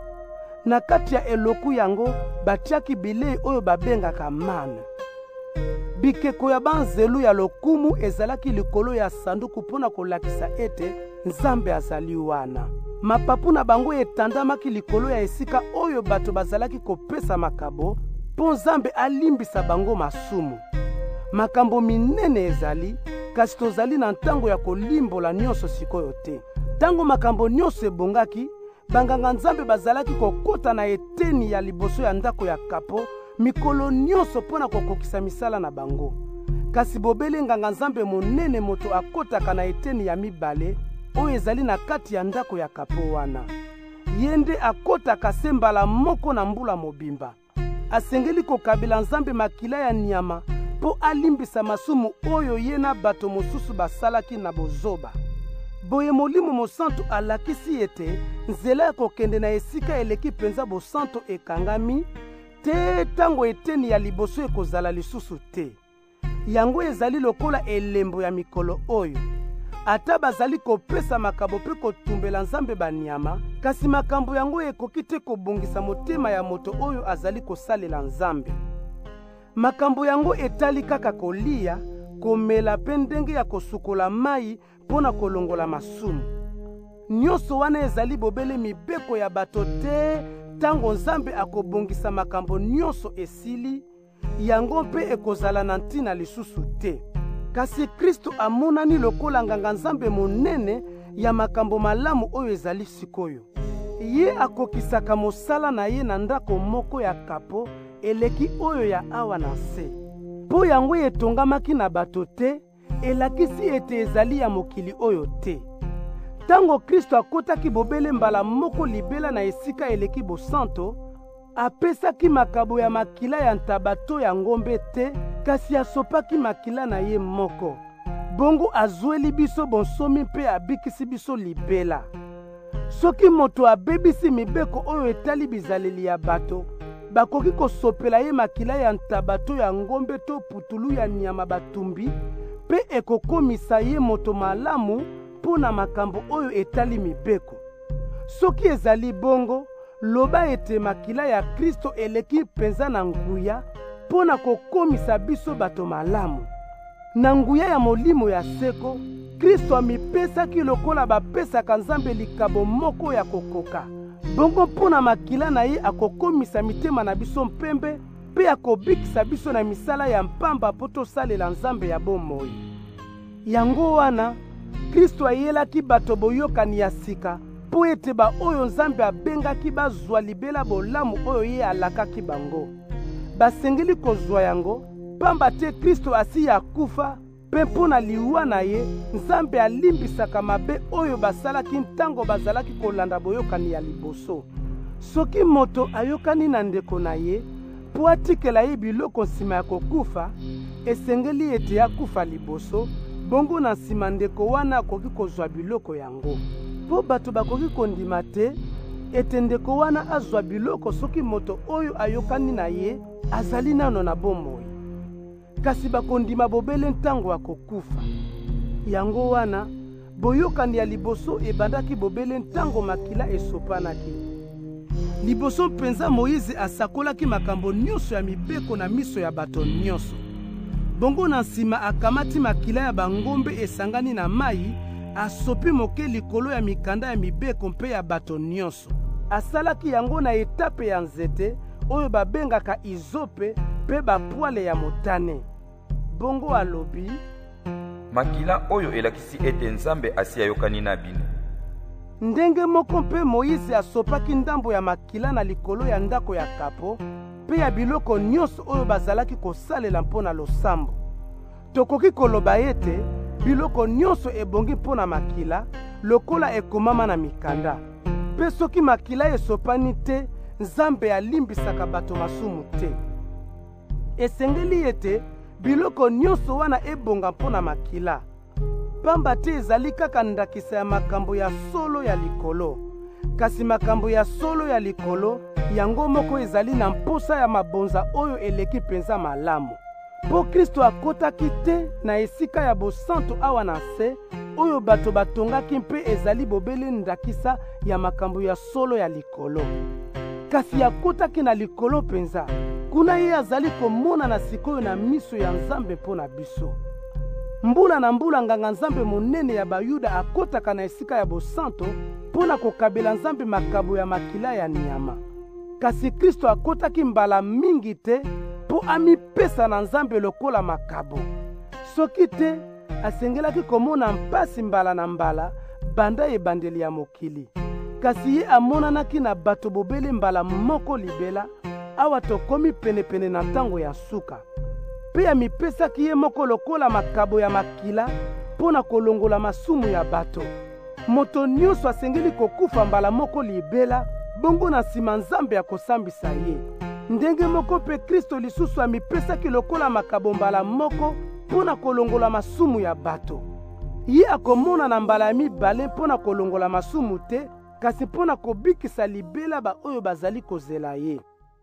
Na kati ya eloku yango batiaki bilei oyo babengaka mane. Bikeko ya banzelu ya lokumu ezalaki likolo ya sanduku mpona kolakisa ete Nzambe azali wana. Mapapu na bango etandamaki likolo ya esika oyo bato bazalaki kopesa makabo mpo Nzambe alimbisa bango masumu. Makambo minene ezali, kasi tozali na ntango ya kolimbola nyonso sikoyo te. Tango makambo nyonso ebongaki, banganga Nzambe bazalaki kokota na eteni ya liboso ya ndako ya kapo mikolo nyonso mpona kokokisa misala na bango. Kasi bobele nganga Nzambe monene moto akotaka na eteni ya mibale oyo ezali na kati ya ndako ya kapo wana. Yende akotaka se mbala moko na mbula mobimba. Asengeli kokabela Nzambe makila ya nyama po alimbisa masumu oyo ye na bato mosusu basalaki na bozoba. Boye Molimo Mosantu alakisi ete nzela ya kokende na esika eleki penza bosanto ekangami te tango eteni ya liboso ekozala lisusu te. Yango ezali lokola elembo ya mikolo oyo. Ata bazali kopesa makabo pe kotumbela Nzambe banyama, kasi makambo yango ekoki te kobongisa motema ya moto oyo azali kosalela Nzambe. Makambo yango etali kaka kolia, komela pe ndenge ya kosukola mai mpona kolongola masumu. Nyonso wana ezali bobele mibeko ya bato te tango Nzambe akobongisa makambo nyonso esili, yango mpe ekozala na ntina lisusu te. Kasi Kristo amonani lokola nganga Nzambe monene ya makambo malamu oyo ezali sikoyo. Ye akokisaka mosala na ye na ndako moko ya kapo eleki oyo ya awa na se. Po yango etongamaki na bato te, elakisi ete ezali ya mokili oyo te. Tango Kristo akotaki bobele mbala moko libela na esika eleki bosanto, apesaki makabo ya makila ya ntabato ya ngombe te, kasi asopaki makila na ye moko. Bongo azweli biso bonsomi mpe abikisi biso libela. Soki moto abebisi mibeko oyo etali bizaleli ya bato, bakoki kosopela ye makila ya ntabato ya ngombe to putulu ya nyama batumbi, pe ekokomisa ye moto malamu mpona makambo oyo etali mibeko. Soki ezali bongo, loba ete makila ya Kristo eleki penza na nguya mpona kokomisa biso bato malamu. Na nguya ya molimo ya seko, Kristo amipesaki lokola bapesaka Nzambe likabo moko ya kokoka. Bongo mpona makila na ye akokomisa mitema na biso mpembe, pe akobikisa biso na misala ya mpamba po tosalela Nzambe ya bomoi. Yango wana, Kristo ayelaki bato boyokani ya sika, po ete ba oyo Nzambe abengaki bazwa libela bolamu oyo ye alakaki bango. Basengeli kozwa yango, pamba te Kristo asi ya kufa, pe mpona liwa na ye, Nzambe alimbisaka mabe oyo basalaki ntango bazalaki kolanda boyokani ya liboso. Soki moto ayokani na ndeko na ye, po atikela ye biloko nsima ya kokufa, esengeli ete akufa liboso, bongo na nsima ndeko wana akoki kozwa biloko yango. Po bato bakoki kondima te, ete ndeko wana azwa biloko soki moto oyo ayokani na ye, azali nano na bomoi. Kasi bakondima bobele ntango akokufa. Yango wana, boyokani ya liboso ebandaki bobele ntango makila esopanaki. Liboso mpenza Moïse asakolaki makambo nyonso ya mibeko na miso ya bato nyonso. Bongo na nsima akamati makila ya bangombe esangani na mai, asopi moke likolo ya mikanda ya mibeko mpe ya bato nyonso. Asalaki yango na etape ya nzete oyo babengaka izope pe bapwale ya motane. Bongo alobi, makila oyo elakisi ete Nzambe asi ayokani na bino. Ndenge moko mpe Moïse asopaki ndambo ya makila na likolo ya ndako ya kapo mpe ya biloko nyonso oyo bazalaki kosalela mpo na losambo. Tokoki koloba ete biloko nyonso ebongi mpo na makila lokola ekomama na mikanda. Mpe soki makila esopani te, Nzambe alimbisaka bato masumu te. Esengeli ete biloko nyonso wana ebonga mpo na makila. Pamba te ezali kaka ndakisa ya makambo ya solo ya likolo. Kasi makambo ya solo ya likolo yango moko ezali na mposa ya mabonza oyo eleki penza malamu. Po Kristo akotaki te na esika ya bosanto awa na se oyo bato batongaki mpe ezali bobele ndakisa ya makambo ya solo ya likolo. Kasi akotaki na likolo penza, kuna ye azali komona na sikoyo na miso ya Nzambe mpo na biso. Mbula na mbula nganga Nzambe monene ya Bayuda akotaka na esika ya bosanto mpo na kokabela Nzambe makabo ya makila ya nyama. Kasi Kristo akotaki mbala mingi te mpo amipesa na Nzambe lokola makabo. Soki te, asengelaki komona mpasi mbala na mbala banda ebandeli ya mokili. Kasi ye amonanaki na bato bobele mbala moko libela awa tokomi penepene na ntango ya suka. Pe amipesaki ye moko lokola makabo ya makila mpo na kolongola masumu ya bato. Moto nyonso asengeli kokufa mbala moko libela, bongo na nsima Nzambe akosambisa ye. Ndenge moko pe Kristo lisusu amipesaki lokola makabo mbala moko mpo na kolongola masumu ya bato. Ye akomona na mbala ya mibale mpo na kolongola masumu te, kasi mpo na kobikisa libela ba oyo bazali kozela ye.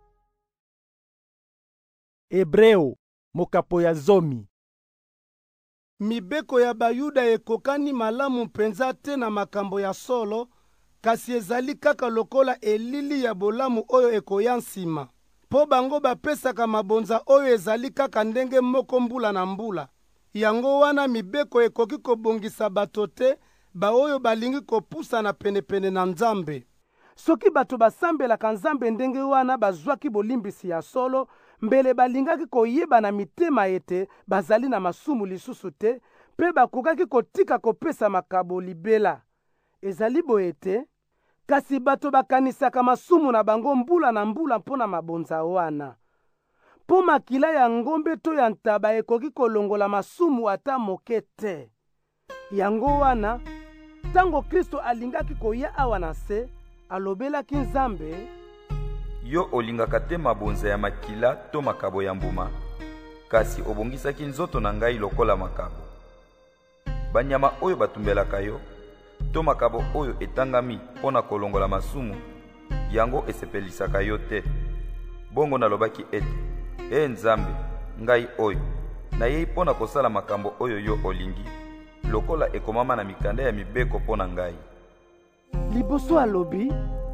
Ebreo mokapo ya zomi. Mibeko ya Bayuda ekokani malamu mpenza te na makambo ya solo, kasi ezali kaka lokola elili ya bolamu oyo ekoya nsima. Po bango bapesaka mabonza oyo ezali kaka ndenge moko mbula na mbula. Yango wana mibeko ekoki kobongisa bato te, ba oyo balingi kopusa na penepene na Nzambe. Soki bato basambelaka Nzambe ndenge wana bazwaki bolimbisi ya solo, mbele balingaki koyeba na mitema ete bazali na masumu lisusu te, pe bakokaki kotika kopesa makabo libela. Ezali boye te, kasi bato bakanisaka masumu na bango mbula na mbula mpo na mabonza wana. Po makila ya ngombe to ya ntaba ekoki kolongola masumu ata moke te. Yango wana, tango Kristo alingaki koya awa na se, alobelaki Nzambe, yo olingaka te mabonza ya makila to makabo ya mbuma, kasi obongisaki nzoto na ngai lokola makabo. Banyama oyo batumbelaka yo, to makabo oyo etangami mpo na kolongola masumu, yango esepelisaka yo te. Bongo nalobaki ete, Nzambe, ngai oyo, nayei mpo na kosala makambo oyo yo olingi, lokola ekomama na mikanda ya mibeko mpo na ngai. Liboso alobi,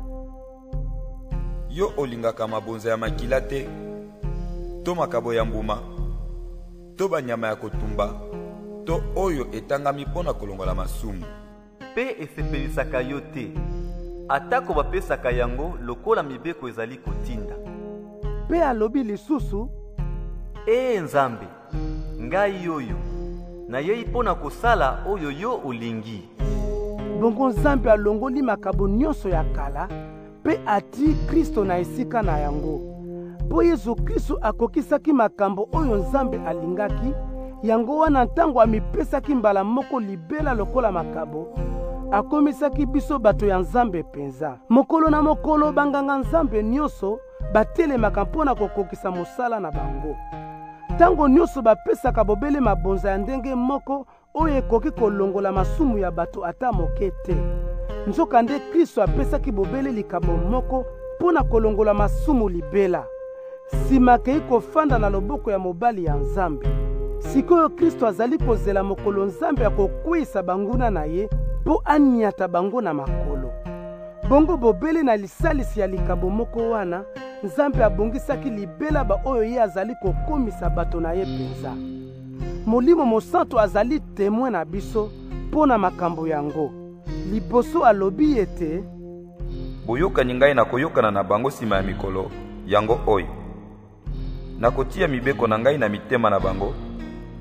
yo olingaka mabonza ya makila te, to makabo ya mbuma, to banyama ya kotumba, to oyo etangami mpo na kolongola masumu. Pe esepelisaka yo te, atako bapesaka yango lokola mibeko ezali kotinda. Pe alobi lisusu, Nzambe, ngai oyo, nayei mpo na kosala oyo yo olingi. Bongo Nzambe alongoli makabo nyonso ya kala, pe ati Kristo na esika na yango. Po Yesu Kristo akokisaki makambo oyo Nzambe alingaki, yango wana ntango amipesaki mbala moko libela lokola makabo, akomisaki biso bato ya Nzambe penza. Mokolo na mokolo banganga Nzambe nyonso batelemaka mpo na kokokisa mosala na bango. Tango nyonso bapesaka bobele mabonza ya ndenge moko oyo ekoki kolongola masumu ya bato ata moke te. Nzoka nde Kristo apesaki bobele likabo moko mpo na kolongola masumu libela. Sima kei kofanda na loboko ya mobali ya Nzambe. Sikoyo Kristo azali kozela mokolo Nzambe akokwisa banguna na ye mpo aniata bango na makolo. Bongo bobele na lisalisi ya likabo moko wana, Nzambe abongisaki libela ba oyo ye azali kokomisa bato na ye penza. Molimo Mosantu azali témoin na biso mpo na makambo yango. Liboso alobi ete, boyokani ngai na koyokana na bango sima ya mikolo, yango oyo. Nakotia mibeko na ngai na mitema na bango,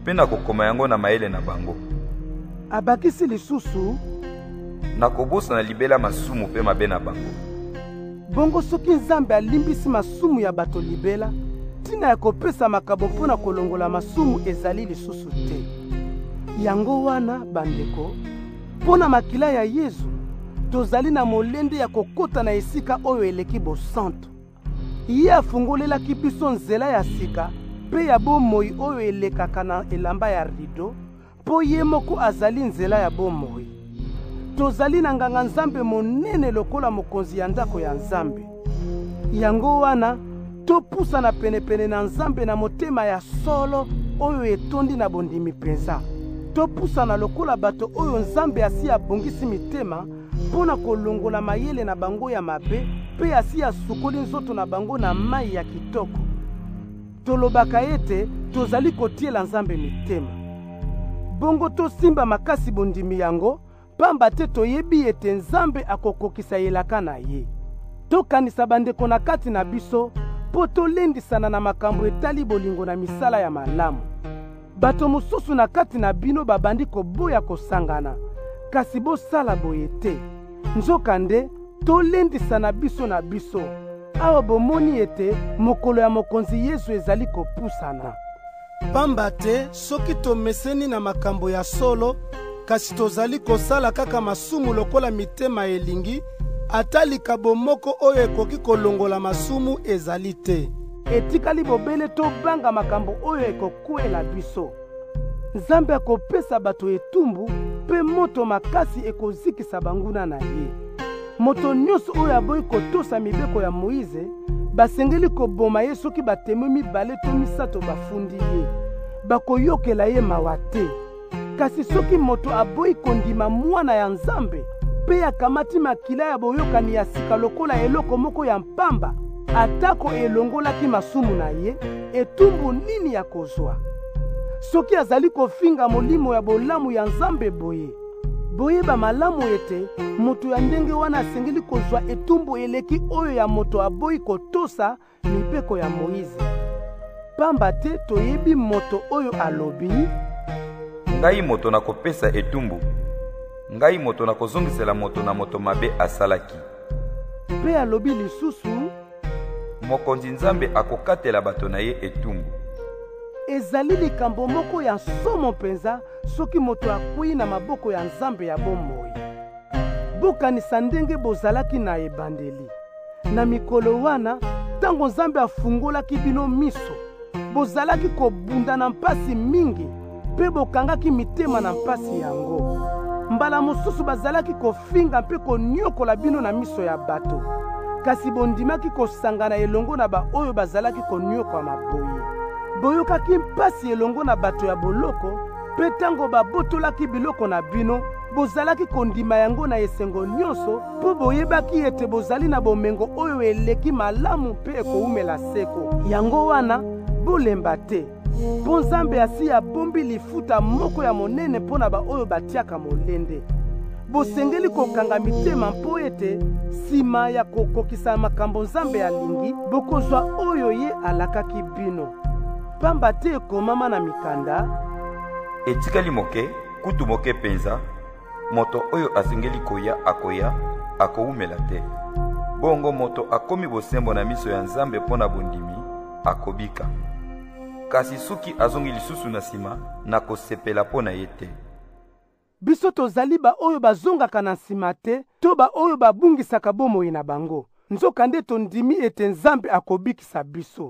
mpe nakokoma yango na mayele na bango. Abakisi lisusu, nakobosana libela masumu mpe mabe na bango. Bongo soki Nzambe alimbisi masumu ya bato libela, tina ya kopesa makabo mpona kolongola masumu ezali lisusu te. Yango wana bandeko, mpona makila ya Yesu, tozali na molende ya kokota na esika oyo eleki bosantu. Ye afungolelaki biso nzela ya sika mpe ya bomoi oyo elekaka na elamba ya rido, mpo ye moko azali nzela ya bomoi. Tozali na nganga Nzambe monene lokola mokonzi ya ndako ya Nzambe. Yango wana topusana penepene na Nzambe na motema ya solo oyo etondi na bondimi penza. Topusana lokola bato oyo Nzambe asi abongisi mitema mpona kolongola mayele na bango ya mabe mpe asi asukoli nzoto na bango na mai ya kitoko. Tolobaka ete tozali kotiela Nzambe mitema. Bongo tosimba makasi bondimi yango, pamba te toyebi ete Nzambe akokokisa elaka na ye. Tokanisa bandeko na kati na biso po tolendisana na makambo etali bolingo na misala ya malamu. Bato mosusu na kati na bino babandi koboya kosangana, kasi bosala boye te. Nzokande tolendisana biso na biso. Awa bomoni ete mokolo ya mokonzi Yesu ezali kopusana. Pamba te soki tomeseni na makambo ya solo, kasi tozali kosala kaka masumu lokola mitema elingi, ata likabo moko oyo ekoki kolongola masumu ezali te. Etikali bobele tobanga makambo oyo ekokwela biso. Nzambe akopesa bato etumbu mpe moto makasi ekozikisa banguna na ye. Moto nyonso oyo aboyi kotosa mibeko ya Moïse, basengeli koboma ye soki batemo mibale to misato bafundi ye. Bakoyokela ye mawa te. Kasi soki moto aboyi kondima mwana ya Nzambe, pe akamati makila ya boyokani ya sika lokola eloko moko ya mpamba, atako elongolaki masumu na ye, etumbu nini ya kozwa? Soki azali kofinga molimo ya bolamu ya Nzambe boye, boyeba malamu ete moto ya ndenge wana asengeli kozwa etumbu eleki oyo ya moto aboyi kotosa mibeko ya Moïse. Pamba te toyebi moto oyo alobi, ngai moto nakopesa etumbu, ngai moto nakozongisela moto na moto mabe asalaki. Pe alobi lisusu, mokonzi Nzambe akokatela bato na ye etumbu. Ezali likambo moko ya somo penza soki moto akwi na maboko ya Nzambe ya bomoi. Bokanisa ndenge bozalaki na ebandeli. Na mikolo wana, tango Nzambe afungolaki bino miso, bozalaki kobunda na mpasi mingi, pe bokangaki mitema na mpasi yango. Mbala mosusu bazalaki kofinga mpe konyokola bino na miso ya bato, kasi bondimaki kosangana elongo na ba oyo bazalaki konyokwa maboye. Boyokaki mpasi elongo na bato ya boloko, pe tango babotolaki biloko na bino, bozalaki kondima yango na esengo nyonso, po boyebaki ete bozali na bomengo oyo eleki malamu mpe ekoumela seko. Yango wana, bolemba te. Po Nzambe asi abombi lifuta moko ya monene mpona ba oyo batiaka molende. Bosengeli kokanga mitema mpo ete sima ya kokokisa makambo Nzambe alingi, bokozwa oyo ye alakaki bino. Pamba te ekomama na mikanda, etikali moke, kutu moke penza, moto oyo asengeli koya akoya, akoumela te. Bongo moto akomi bosembo na miso ya Nzambe mpona bondimi, akobika. Kasi soki azongi lisusu na sima, nakosepela mpona ye te. Biso tozali ba oyo bazongaka na sima te, to ba oyo babungisaka bomoi na bango. Nzokande tondimi ete Nzambe akobikisa biso.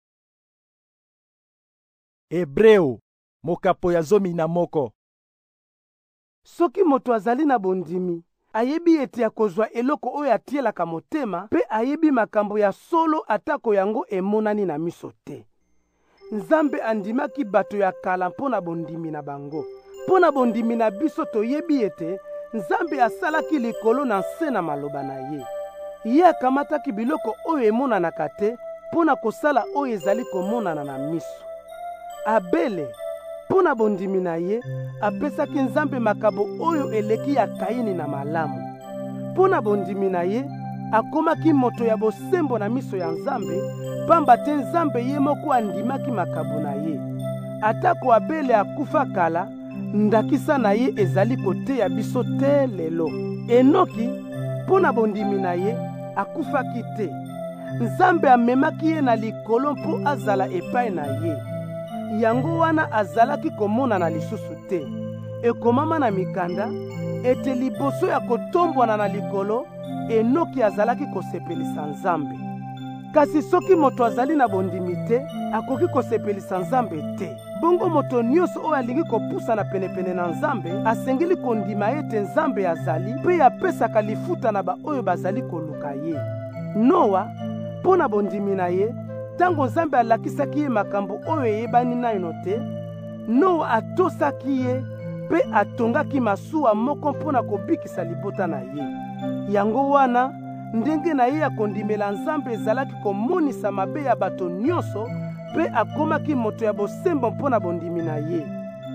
Hebreo, mokapo ya 11. Soki moto azali na bondimi, ayebi ete akozwa eloko oyo atielaka motema, pe ayebi makambo ya solo atako yango emonani na miso te. Nzambe andimaki bato ya kala mpona bondimi na bango. Mpona bondimi na biso toyebi ete Nzambe asalaki likolo na nse na maloba na ye. Ye akamataki biloko oyo emonanaka te mpona kosala oyo ezali komonana na miso. Abele, mpona bondimi na ye, apesaki Nzambe makabo oyo eleki ya Kaini na malamu. Mpona bondimi na ye, akomaki moto ya bosembo na miso ya Nzambe, pamba te Nzambe ye moko andimaki makabo na ye. atako Abele akufa kala, ndakisa na ye ezali koteya biso te lelo. Enoki mpona bondimi na ye akufaki te. Nzambe amemaki ye na likolo mpo azala epai na ye. Yango wana azalaki komonana lisusu te. Ekomama na mikanda ete liboso ya kotombwana na likolo, Enoki azalaki kosepelisa Nzambe. Kasi soki moto azali na bondimi te, akoki kosepelisa Nzambe te. Bongo moto nyonso oyo alingi kopusana penepene na Nzambe asengeli kondima ete Nzambe azali mpe apesaka lifuta na baoyo bazali koluka ye. Noa mpona bondimi na ye, tango Nzambe alakisaki ye makambo oyo eyebani naino te, Noa atosaki ye mpe atongaki masuwa moko mpona kobikisa libota na ye. Yango wana ndenge na ye ya kondimela Nzambe ezalaki komonisa mabe ya bato nyonso, mpe akomaki moto ya bosembo mpona bondimi na ye.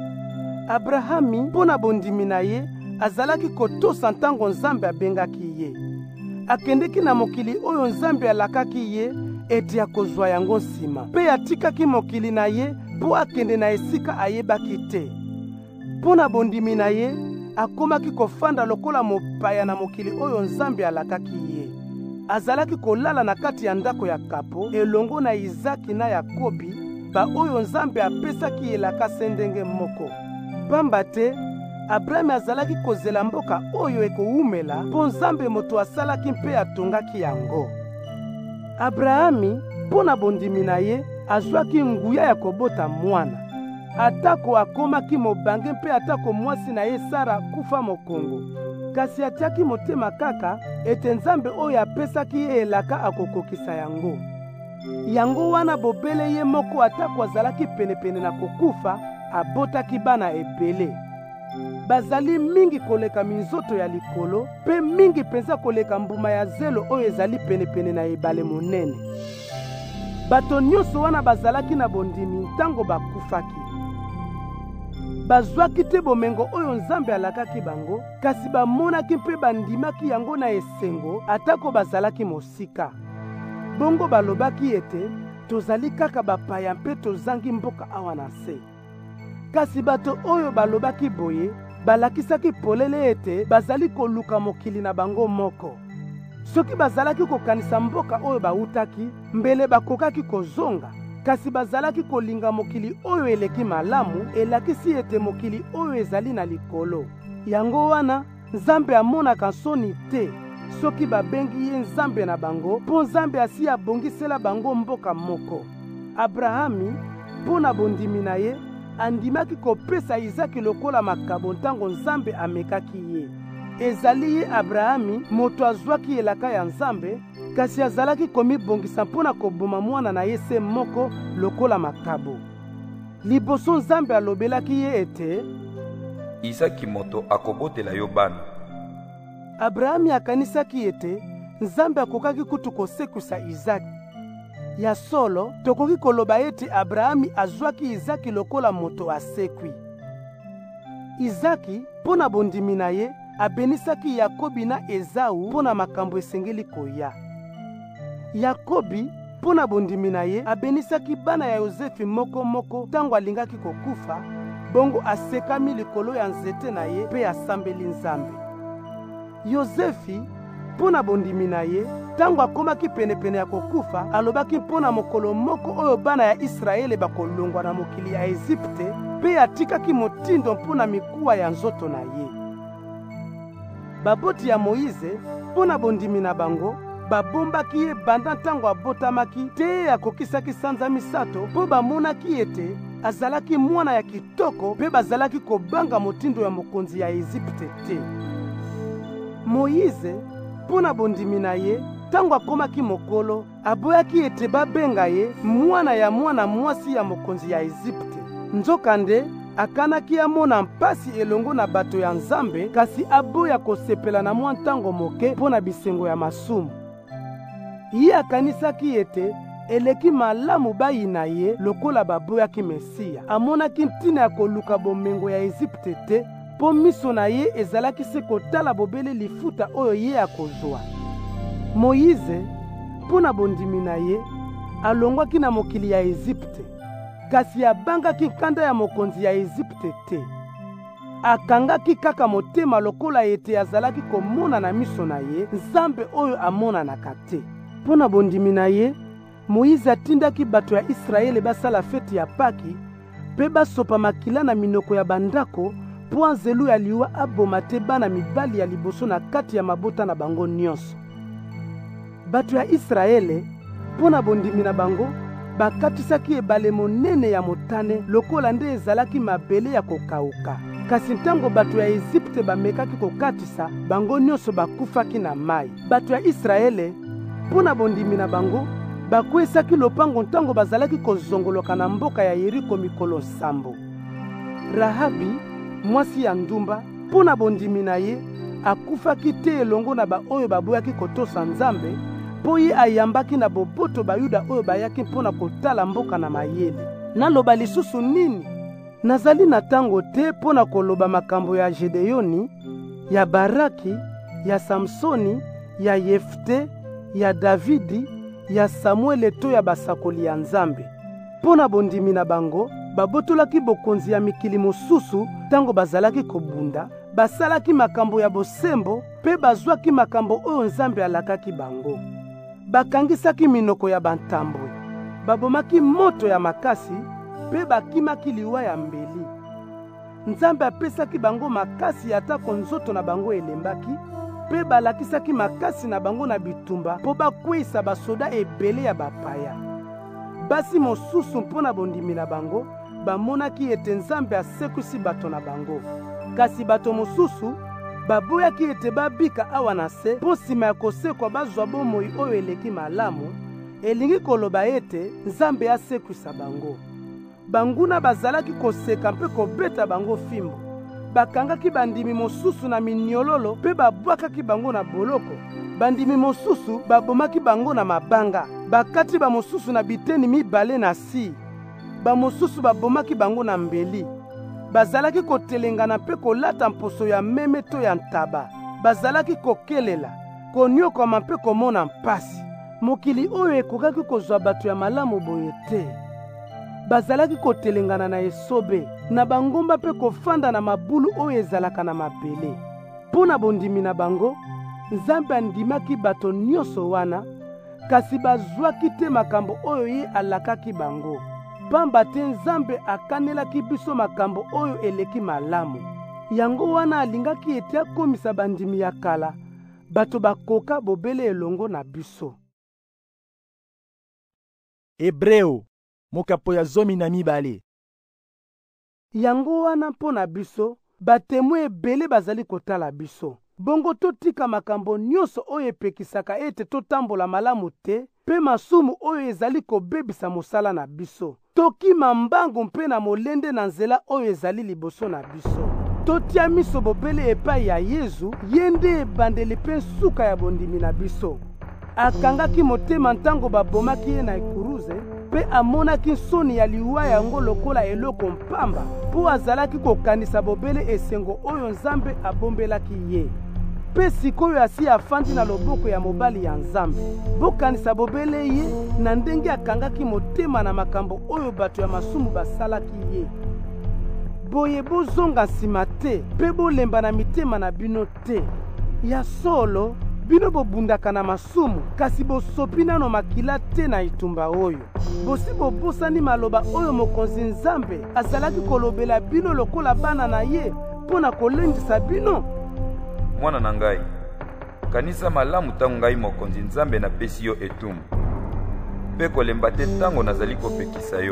Abrahami mpona bondimi na ye azalaki kotosa ntango Nzambe abengaki ye. Akendeki na mokili oyo Nzambe alakaki ye ete akozwa yango nsima, mpe atikaki mokili na ye mpo akende na esika ayebaki te. Mpona bondimi na ye akomaki kofanda lokola mopaya na mokili oyo Nzambe alakaki ye. Azalaki kolala na kati ya ndako ya kapo elongo na Izaki na Yakobi, baoyo Nzambe apesaki elaka se ndenge moko. Pamba te Abrahami azalaki kozela mboka oyo ekowumela mpo Nzambe moto asalaki mpe atongaki yango. Abrahami mpona bondimi na ye azwaki nguya ya kobota mwana. Atako akomaki mobange mpe atako mwasi na ye Sara kufa mokongo, kasi atiaki motema kaka ete Nzambe oyo apesaki ye elaka akokokisa yango. Yango wana bobele ye moko atako azalaki penepene na kokufa, abotaki bana ebele. Bazali mingi koleka minzoto ya likolo, pe mingi penza koleka mbuma ya zelo oyo ezali penepene na ebale monene. Bato nyonso wana bazalaki na bondimi ntango bakufaki. Bazwaki te bomengo oyo Nzambe alakaki bango, kasi bamonaki mpe bandimaki yango na esengo atako bazalaki mosika. Bongo balobaki ete tozali kaka bapaya mpe tozangi mboka awa na se. Kasi bato oyo balobaki boye balakisaki polele ete bazali koluka mokili na bango moko. Soki bazalaki kokanisa mboka oyo bautaki, mbele bakokaki kozonga. Kasi bazalaki kolinga mokili oyo eleki malamu, elakisi ete mokili oyo ezali na likolo. Yango wana Nzambe amonaka soni te soki babengi ye Nzambe na bango, mpo Nzambe asi abongisela bango mboka moko. Abrahami mpona bondimi na ye andimaki kopesa Izaki lokola makabo ntango Nzambe amekaki ye. Ezali ye Abrahami moto azwaki elaka ya Nzambe, kasi azalaki komibongisa mpona koboma mwana na ye se moko lokola makabo. Liboso Nzambe alobelaki ye ete Izaki moto akobotela yo bana. Abrahami akanisaki ete Nzambe akokaki kutu kosekwisa Izaki. Ya solo tokoki koloba ete Abrahami azwaki Izaki lokola moto asekwi. Izaki mpona bondimi na ye abenisaki Yakobi na Ezau mpona makambo esengeli koya. Yakobi mpona bondimi na ye abenisaki bana ya Yozefi moko moko tango alingaki kokufa, bongo asekami likolo ya nzete na ye mpe asambeli Nzambe. Yozefi mpona bondimi na ye tango akomaki penepene ya kokufa, alobaki mpona mokolo moko oyo bana ya Israele bakolongwa na mokili ya Ezipte, mpe atikaki motindo mpona mikuwa ya nzoto na ye. Baboti ya Moize mpona bondimi na bango babombaki ye banda ntango abotamaki te akokisaki sanza misato, mpo bamonaki ete azalaki mwana ya kitoko mpe bazalaki kobanga motindo ya mokonzi ya Ezipte te. Moize mpona bondimi na ye tango akomaki mokolo aboyaki ete babenga ye mwana ya mwana mwasi ya mokonzi ya Ezipte. Nzokande akanaki amona mpasi elongo na bato ya Nzambe, kasi aboya kosepela na mwa ntango moke mpona bisengo ya masumu. Ye akanisaki ete eleki malamu bayi na ye lokola baboyaki Mesiya. Amonaki ntina ya koluka bomengo ya Ezipte te, mpo miso na ye ezalaki se kotala bobele lifuta oyo ye akozwa. Moize mpona bondimi na ye alongwaki na mokili ya Ezipte. kasi abangaki nkanda ya mokonzi ya Ezipte te. Akangaki kaka motema lokola ete azalaki komona na miso na ye Nzambe oyo amonanaka te. Mpo na bondimi na ye, Moïse atindaki bato ya Israele basala feti ya Paki mpe basopa makila na minoko ya bandako mpo anzelu ya liwa aboma te bana mibali ya liboso na kati ya mabota na bango nyonso. Bato ya Israele, mpo na bondimi na bango, bakatisaki ebale monene ya motane lokola nde ezalaki mabele ya kokauka. Kasi ntango bato ya Ezipte bamekaki kokatisa, bango nyonso bakufaki na mai. Bato ya Israele, mpo na bondimi na bango, bakwesaki lopango ntango bazalaki kozongoloka na mboka ya Yeriko mikolo 7. Rahabi, mwasi ya ndumba, mpo na bondimi na ye, akufaki te elongo na baoyo baboyaki kotosa Nzambe, mpo ye ayambaki na boboto bayuda oyo bayaki mpo na kotala mboka na mayele. Naloba lisusu nini? Nazali na tango te mpo na koloba makambo ya Gedeoni, ya Baraki, ya Samsoni, ya Yefte, ya Davidi, ya Samuele to ya basakoli ya Nzambe. Mpo na bondimi na bango, babotolaki bokonzi ya mikili mosusu tango bazalaki kobunda, basalaki makambo ya bosembo mpe bazwaki makambo oyo Nzambe alakaki bango. Bakangisaki minoko ya bantambwe, babomaki moto ya makasi mpe bakimaki liwa ya mbeli. Nzambe apesaki bango makasi atako nzoto na bango elembaki, mpe balakisaki makasi na bango na bitumba mpo bakwisa basoda ebele ya bapaya. Basi mosusu mpo na bondimi na bango, bamonaki ete Nzambe asekwisi bato na bango. Kasi bato mosusu baboyaki ete babika awa na se mpo nsima ya kosekwa bazwa bomoi oyo eleki malamu, elingi koloba ete Nzambe asekwisa bango. Banguna bazalaki koseka mpe kobeta bango fimbo. Bakangaki bandimi mosusu na minyololo mpe babwakaki bango na boloko. Bandimi mosusu babomaki bango na mabanga. Bakati bamosusu na biteni mibale na si. Bamosusu babomaki bango na mbeli. Bazalaki kotelengana mpe kolata mposo ya meme to ya ntaba. Bazalaki kokelela, konyokoma mpe komona mpasi. Mokili oyo ekokaki kozwa bato ya malamu boye te. Bazalaki kotelengana na esobe, na bangomba mpe kofanda na mabulu oyo ezalaka na mabele. Mpo na bondimi na bango, Nzambe andimaki bato nyonso wana, kasi bazwaki te makambo oyo ye alakaki bango. Pamba te Nzambe akanelaki biso makambo oyo eleki malamu. Yango wana alingaki ete akomisa bandimi ya kala, bato bakoka bobele elongo na biso. Hebreo mokapo ya 12. Yango wana mpo na biso, batemo ebele bazali kotala biso. Bongo totika makambo nyonso oyo epekisaka ete totambola malamu te, mpe masumu oyo ezali kobebisa mosala na biso. Tokima mbangu mpe na molende na nzela oyo ezali liboso na biso. Totia miso bobele epai ya Yesu, ye nde ebandeli mpe suka ya bondimi na biso. Akangaki motema ntango babomaki ye na ekuruze, mpe amonaki nsoni ya liwa yango lokola eloko mpamba, mpo azalaki kokanisa bobele esengo oyo Nzambe abombelaki ye. Mpe sikoyo asi afandi na loboko ya mobali ya Nzambe, bokanisa bobele ye na ndenge akangaki motema na makambo oyo bato ya masumu basalaki ye. Boye bozonga nsima te, mpe bolemba na mitema na bino te. Ya solo, bino bobundaka na masumu, kasi bosopi nano makila te na itumba oyo. Bosi bobosani maloba oyo mokonzi Nzambe azalaki kolobela bino lokola bana na ye, mpo na kolendisa bino. Mwana na ngai, kanisa malamu tango ngai mokonzi Nzambe napesi yo etumbu, mpe kolemba te tango nazali kopekisa yo.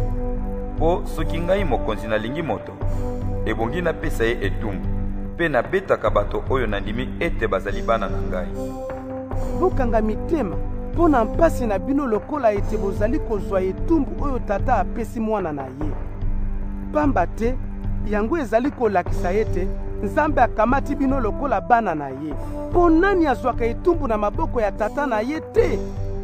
Po soki ngai mokonzi nalingi moto, ebongi napesa ye etumbu, mpe nabetaka bato oyo nandimi ete bazali bana na ngai. Bokanga mitema mpo na mpasi na bino lokola ete bozali kozwa etumbu oyo tata apesi mwana na ye. Pamba te, yango ezali kolakisa ete Nzambe akamati bino lokola bana na ye. Po nani azwaka etumbu na maboko ya tata na ye te?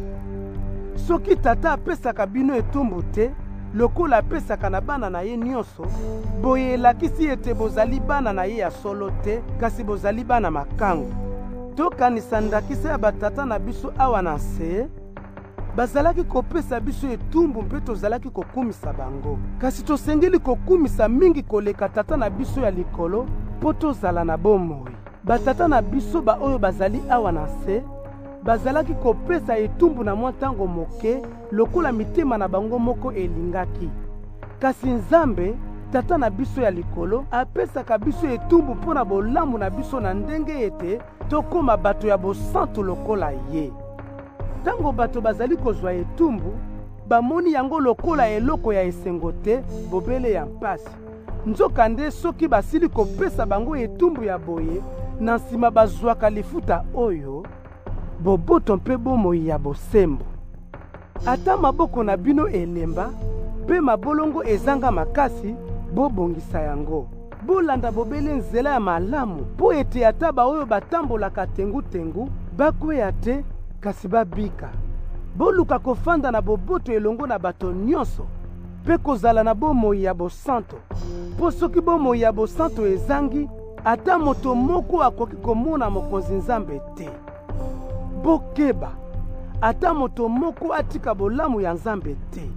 Soki tata apesaka bino etumbu te, lokola apesaka na bana na ye nyonso, boye elakisi ete bozali bana na ye ya solo te, kasi bozali bana makangu. Tokanisa ndakisa ya batata na biso awa na se, bazalaki kopesa biso etumbu mpe tozalaki kokumisa bango. Kasi tosengeli kokumisa mingi koleka tata na biso ya likolo mpo tozala na bomoi. Batata na biso oyo bazali awa na se bazalaki kopesa etumbu na mwa ntango moke lokola mitema na bango moko elingaki. Kasi Nzambe tata na biso ya likolo apesaka biso etumbu mpo na bolamu na biso na ndenge ete tokoma bato ya bosantu lokola ye. Tango bato bazali kozwa etumbu bamoni yango lokola eloko ya esengo te, bobele ya mpasi. Nzoka nde soki basili kopesa bango etumbu ya boye, na nsima bazwaka lifuta oyo boboto mpe bomoi ya bosembo. Ata maboko na bino elemba mpe mabolongo ezanga makasi, bobongisa yango. Bolanda bobele nzela ya malamu mpo ete ata baoyo batambolaka tengu-tengu bakweya te kasi babika. Boluka kofanda na boboto elongo na bato nyonso mpe kozala na bomoi ya bosanto. Po soki bomoi ya bosanto ezangi, ata moto moko akoki komona mokonzi Nzambe te. Bokeba, ata moto moko atika bolamu ya Nzambe te.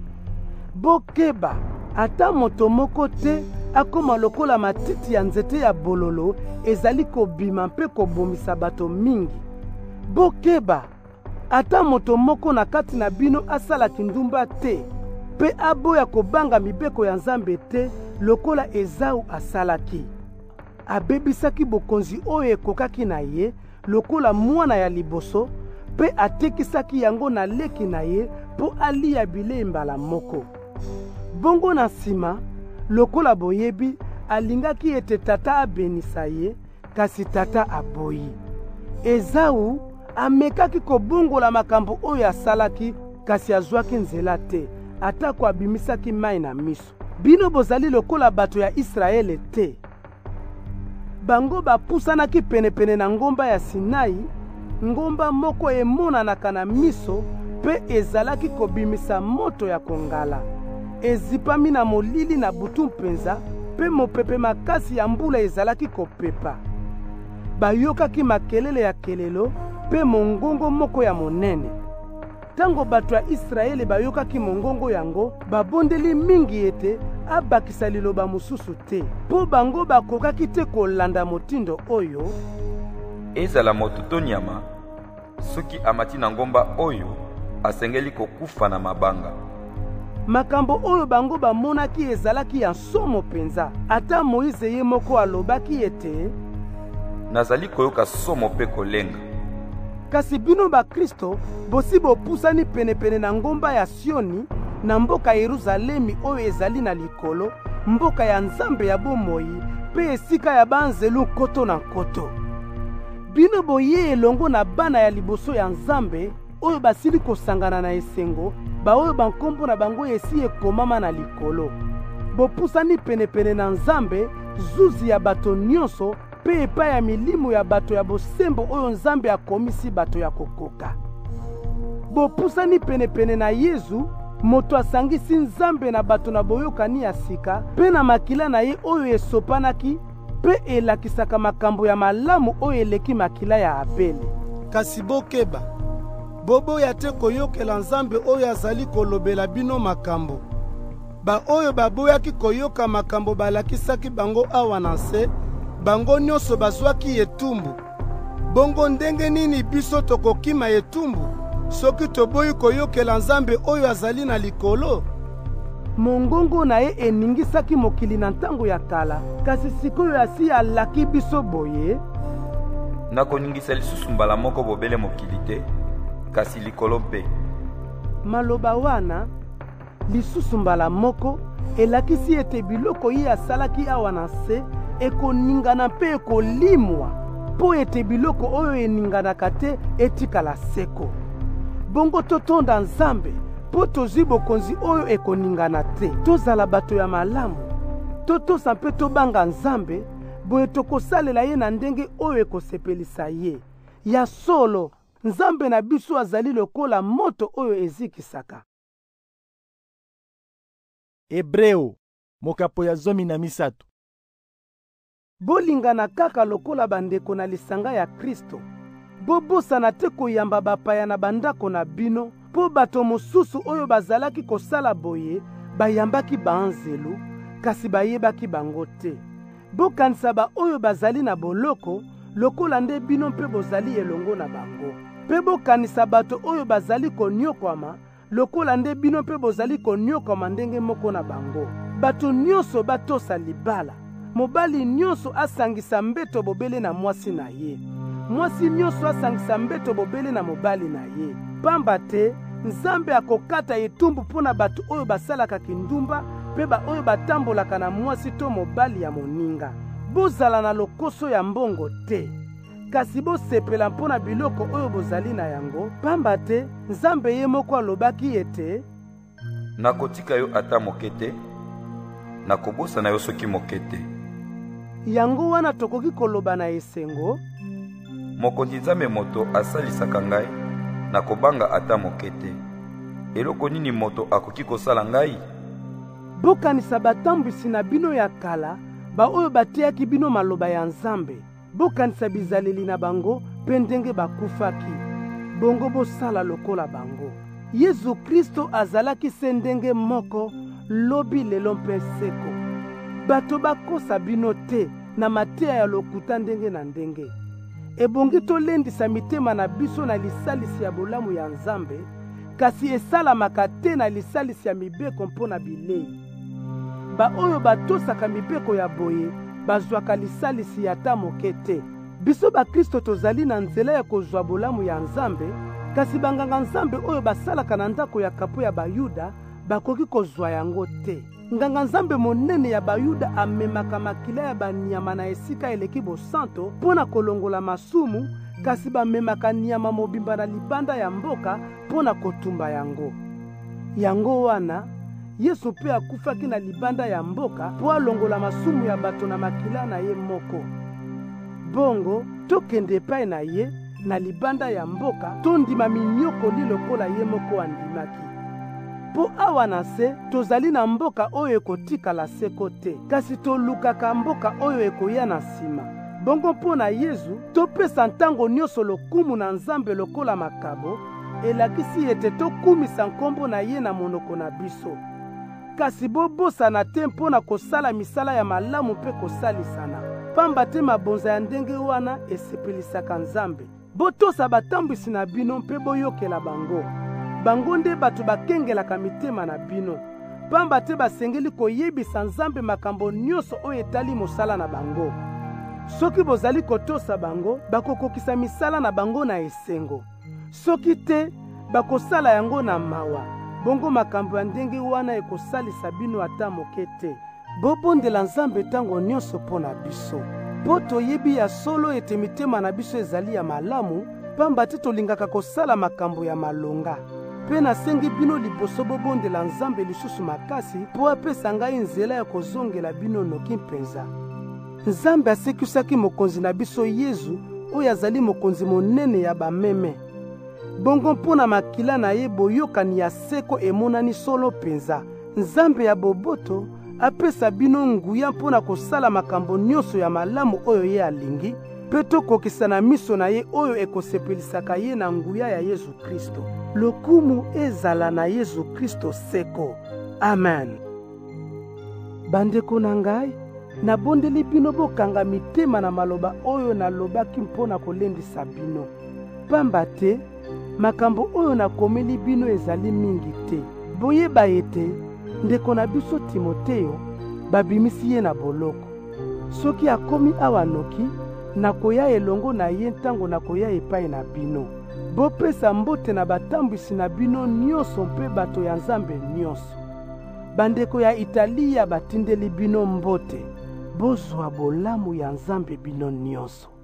Bokeba, ata moto moko te akoma lokola matiti ya nzete ya bololo ezali kobima mpe kobomisa bato mingi. Bokeba, ata moto moko na kati na bino asalaki ndumba te mpe aboya kobanga mibeko ya Nzambe te lokola Ezau asalaki. Abebisaki bokonzi oyo ekokaki na ye lokola mwana ya liboso mpe atekisaki yango na leki na ye mpo alia bilei mbala moko. Bongo na nsima lokola boyebi alingaki ete tata abenisa ye, kasi tata aboyi. Ezau amekaki kobongola makambo oyo asalaki, kasi azwaki nzela te, atako abimisaki mai na miso. Bino bozali lokola bato ya Israele te. Bango bapusanaki penepene na ngomba ya Sinai, ngomba moko emonanaka na miso mpe ezalaki kobimisa moto ya kongala. Ezipami na molili na butu mpenza mpe mopepe makasi ya mbula ezalaki kopepa. Bayokaki makelele ya kelelo mpe mongongo moko ya monene. Tango bato ya Israele bayokaki mongongo yango, babondeli mingi ete abakisa liloba mosusu te, mpo bango bakokaki te kolanda motindo oyo. Ezala moto to nyama, soki amati na ngomba oyo, asengeli kokufa na mabanga. Makambo oyo bango bamonaki ezalaki ya somo penza. Ata Moïse ye moko alobaki ete nazali koyoka somo pe kolenga. Kasi bino ba Kristo bosi bopusani penepene na ngomba ya Sioni, na mboka Yeruzalemi oyo ezali na likolo, mboka ya Nzambe ya bomoi pe esika ya banzelu koto na koto. Bino boye elongo na bana ya liboso ya Nzambe oyo basili kosangana na esengo, baoyo bankombo na bango esi ekomama na likolo. Bopusani penepene na Nzambe, zuzi ya bato nyonso pe epai ya milimo ya bato ya bosembo oyo Nzambe akomisi bato ya kokoka. Bopusani penepene na Yesu, moto asangisi Nzambe na bato na boyokani ya sika, pe na makila na ye oyo esopanaki, pe elakisaka makambo ya malamu oyo eleki makila ya Abele. Kasi bokeba, boboya te koyokela Nzambe oyo azali kolobela bino makambo. Ba oyo baboyaki koyoka makambo balakisaki bango awa na se, bango nyonso bazwaki etumbu. Bongo ndenge nini biso tokokima etumbu soki toboyi koyokela Nzambe oyo azali na likolo? Mongongo na ye eningisaki mokili na ntango ya kala, kasi sikoyo asi alaki biso boye. Nakoningisa lisusu mbala moko bobele mokili te, kasi likolo mpe. Maloba wana lisusu mbala moko elakisi ete biloko ye asalaki awa na se ekoningana mpe ekolimwa, po ete biloko oyo eninganaka te etikala seko. Bongo totonda Nzambe po tozwi bokonzi oyo ekoningana te. Tozala bato ya malamu, totosa mpe tobanga Nzambe, boye tokosalela ye na ndenge oyo ekosepelisa ye. Ya solo, Nzambe na biso azali lokola moto oyo ezikisaka. Ebreo, mokapo ya 13. Bolingana kaka lokola bandeko na lisanga ya Kristo. Bobosana te koyamba bapaya na bandako na bino mpo bato mosusu oyo bazalaki kosala boye bayambaki banzelu, kasi bayebaki bango te. Bokanisa ba oyo bazali na boloko lokola nde bino mpe bozali elongo na bango. Mpe bokanisa bato oyo bazali konyokwama lokola nde bino mpe bozali konyokwama ndenge moko na bango. Bato nyonso batosa libala. Mobali nyonso asangisa mbeto bobele na mwasi na ye. Mwasi nyonso asangisa mbeto bobele na mobali na ye. Pamba te Nzambe akokata etumbu mpona bato oyo basalaka kindumba mpe ba oyo batambolaka na mwasi to mobali ya moninga. Bozala na lokoso ya mbongo te, kasi bosepela mpona biloko oyo bozali na yango, pamba te Nzambe ye moko alobaki ete nakotika yo ata moke te, nakobosa na yo soki moke te. Yango wana tokoki koloba na esengo, mokonzi Nzambe moto asalisaka ngai, nakobanga ata moke te. Eloko nini moto akoki kosala ngai? Bokanisa batambwisi na bino ya kala, ba oyo batiaki bino maloba ya Nzambe. Bokanisa bizaleli na bango mpe ndenge bakufaki. Bongo bosala lokola bango. Yesu Kristo azalaki se ndenge moko, lobi lelo mpe seko. Bato bakosa bino te na mateya ya lokuta ndenge na ndenge. Ebongi tolendisa mitema na biso na lisalisi ya bolamu ya Nzambe, kasi esalamaka te na lisalisi ya mibeko mpona bilei. Ba oyo batosaka mibeko ya boye bazwaka lisalisi ya ta moke te. Biso bakristo tozali na nzela ya kozwa bolamu ya Nzambe, kasi banganga Nzambe oyo basalaka na ndako ya kapo ya Bayuda bakoki kozwa yango te. Nganga Nzambe monene ya Bayuda amemaka makila ya banyama na esika eleki bosanto mpona kolongola masumu, kasi bamemaka nyama mobimba na libanda ya mboka mpona kotumba yango. Yango wana Yesu pe akufaki na libanda ya mboka po alongola masumu ya bato na makila na ye moko. Bongo tokende epai na ye na libanda ya mboka tondima minyokoli lokola ye moko andimaki. Po awa na se tozali na mboka oyo ekotikala seko te, kasi tolukaka mboka oyo ekoya na nsima. Bongo mpo na Yesu topesa ntango nyonso lokumu na Nzambe lokola makabo, elakisi ete tokumisa nkombo na ye na monoko na biso. Kasi bobosana te mpona kosala misala ya malamu mpe kosalisana, pamba te mabonza ya ndenge wana esepelisaka Nzambe. Botosa batambwisi na bino mpe boyokela bango. Bango nde bato bakengelaka mitema na bino, pamba te basengeli koyebisa Nzambe makambo nyonso oyo etali mosala na bango. Soki bozali kotosa bango, bakokokisa misala na bango na esengo. Soki te, bakosala yango na mawa. Bongo makambo ya ndenge wana ekosalisa bino ata moke te. Bobondela Nzambe tango nyonso mpo na biso. Po toyebi ya solo ete mitema na biso ezali ya malamu, pamba te tolingaka kosala makambo ya malonga. Pe nasengi bino liboso bobondela Nzambe lisusu makasi po apesa ngai nzela ya kozongela bino noki mpenza. Nzambe asekisaki mokonzi na biso Yesu oyo azali mokonzi monene ya bameme. Bongo mpona makila na ye boyokani ya seko emonani solo penza. Nzambe ya boboto apesa bino nguya mpona kosala makambo nyonso ya malamu oyo ye alingi, pe tokokisa na miso na ye oyo ekosepelisaka ye na nguya ya Yesu Kristo. Lokumu ezala na Yesu Kristo seko. Amen. Bandeko na ngai, nabondeli bino bokanga mitema na maloba oyo nalobaki mpona kolendisa bino. Pamba te makambo oyo nakomeli bino ezali mingi te. Boyeba ete ndeko na biso Timoteo babimisi ye na boloko. Soki akomi awa noki, nakoya elongo na ye ntango nakoya epai na bino. Bopesa mbote na batambwisi na bino nyonso mpe bato ya Nzambe nyonso. Bandeko ya Italia batindeli bino mbote. Bozwa bolamu ya Nzambe bino nyonso.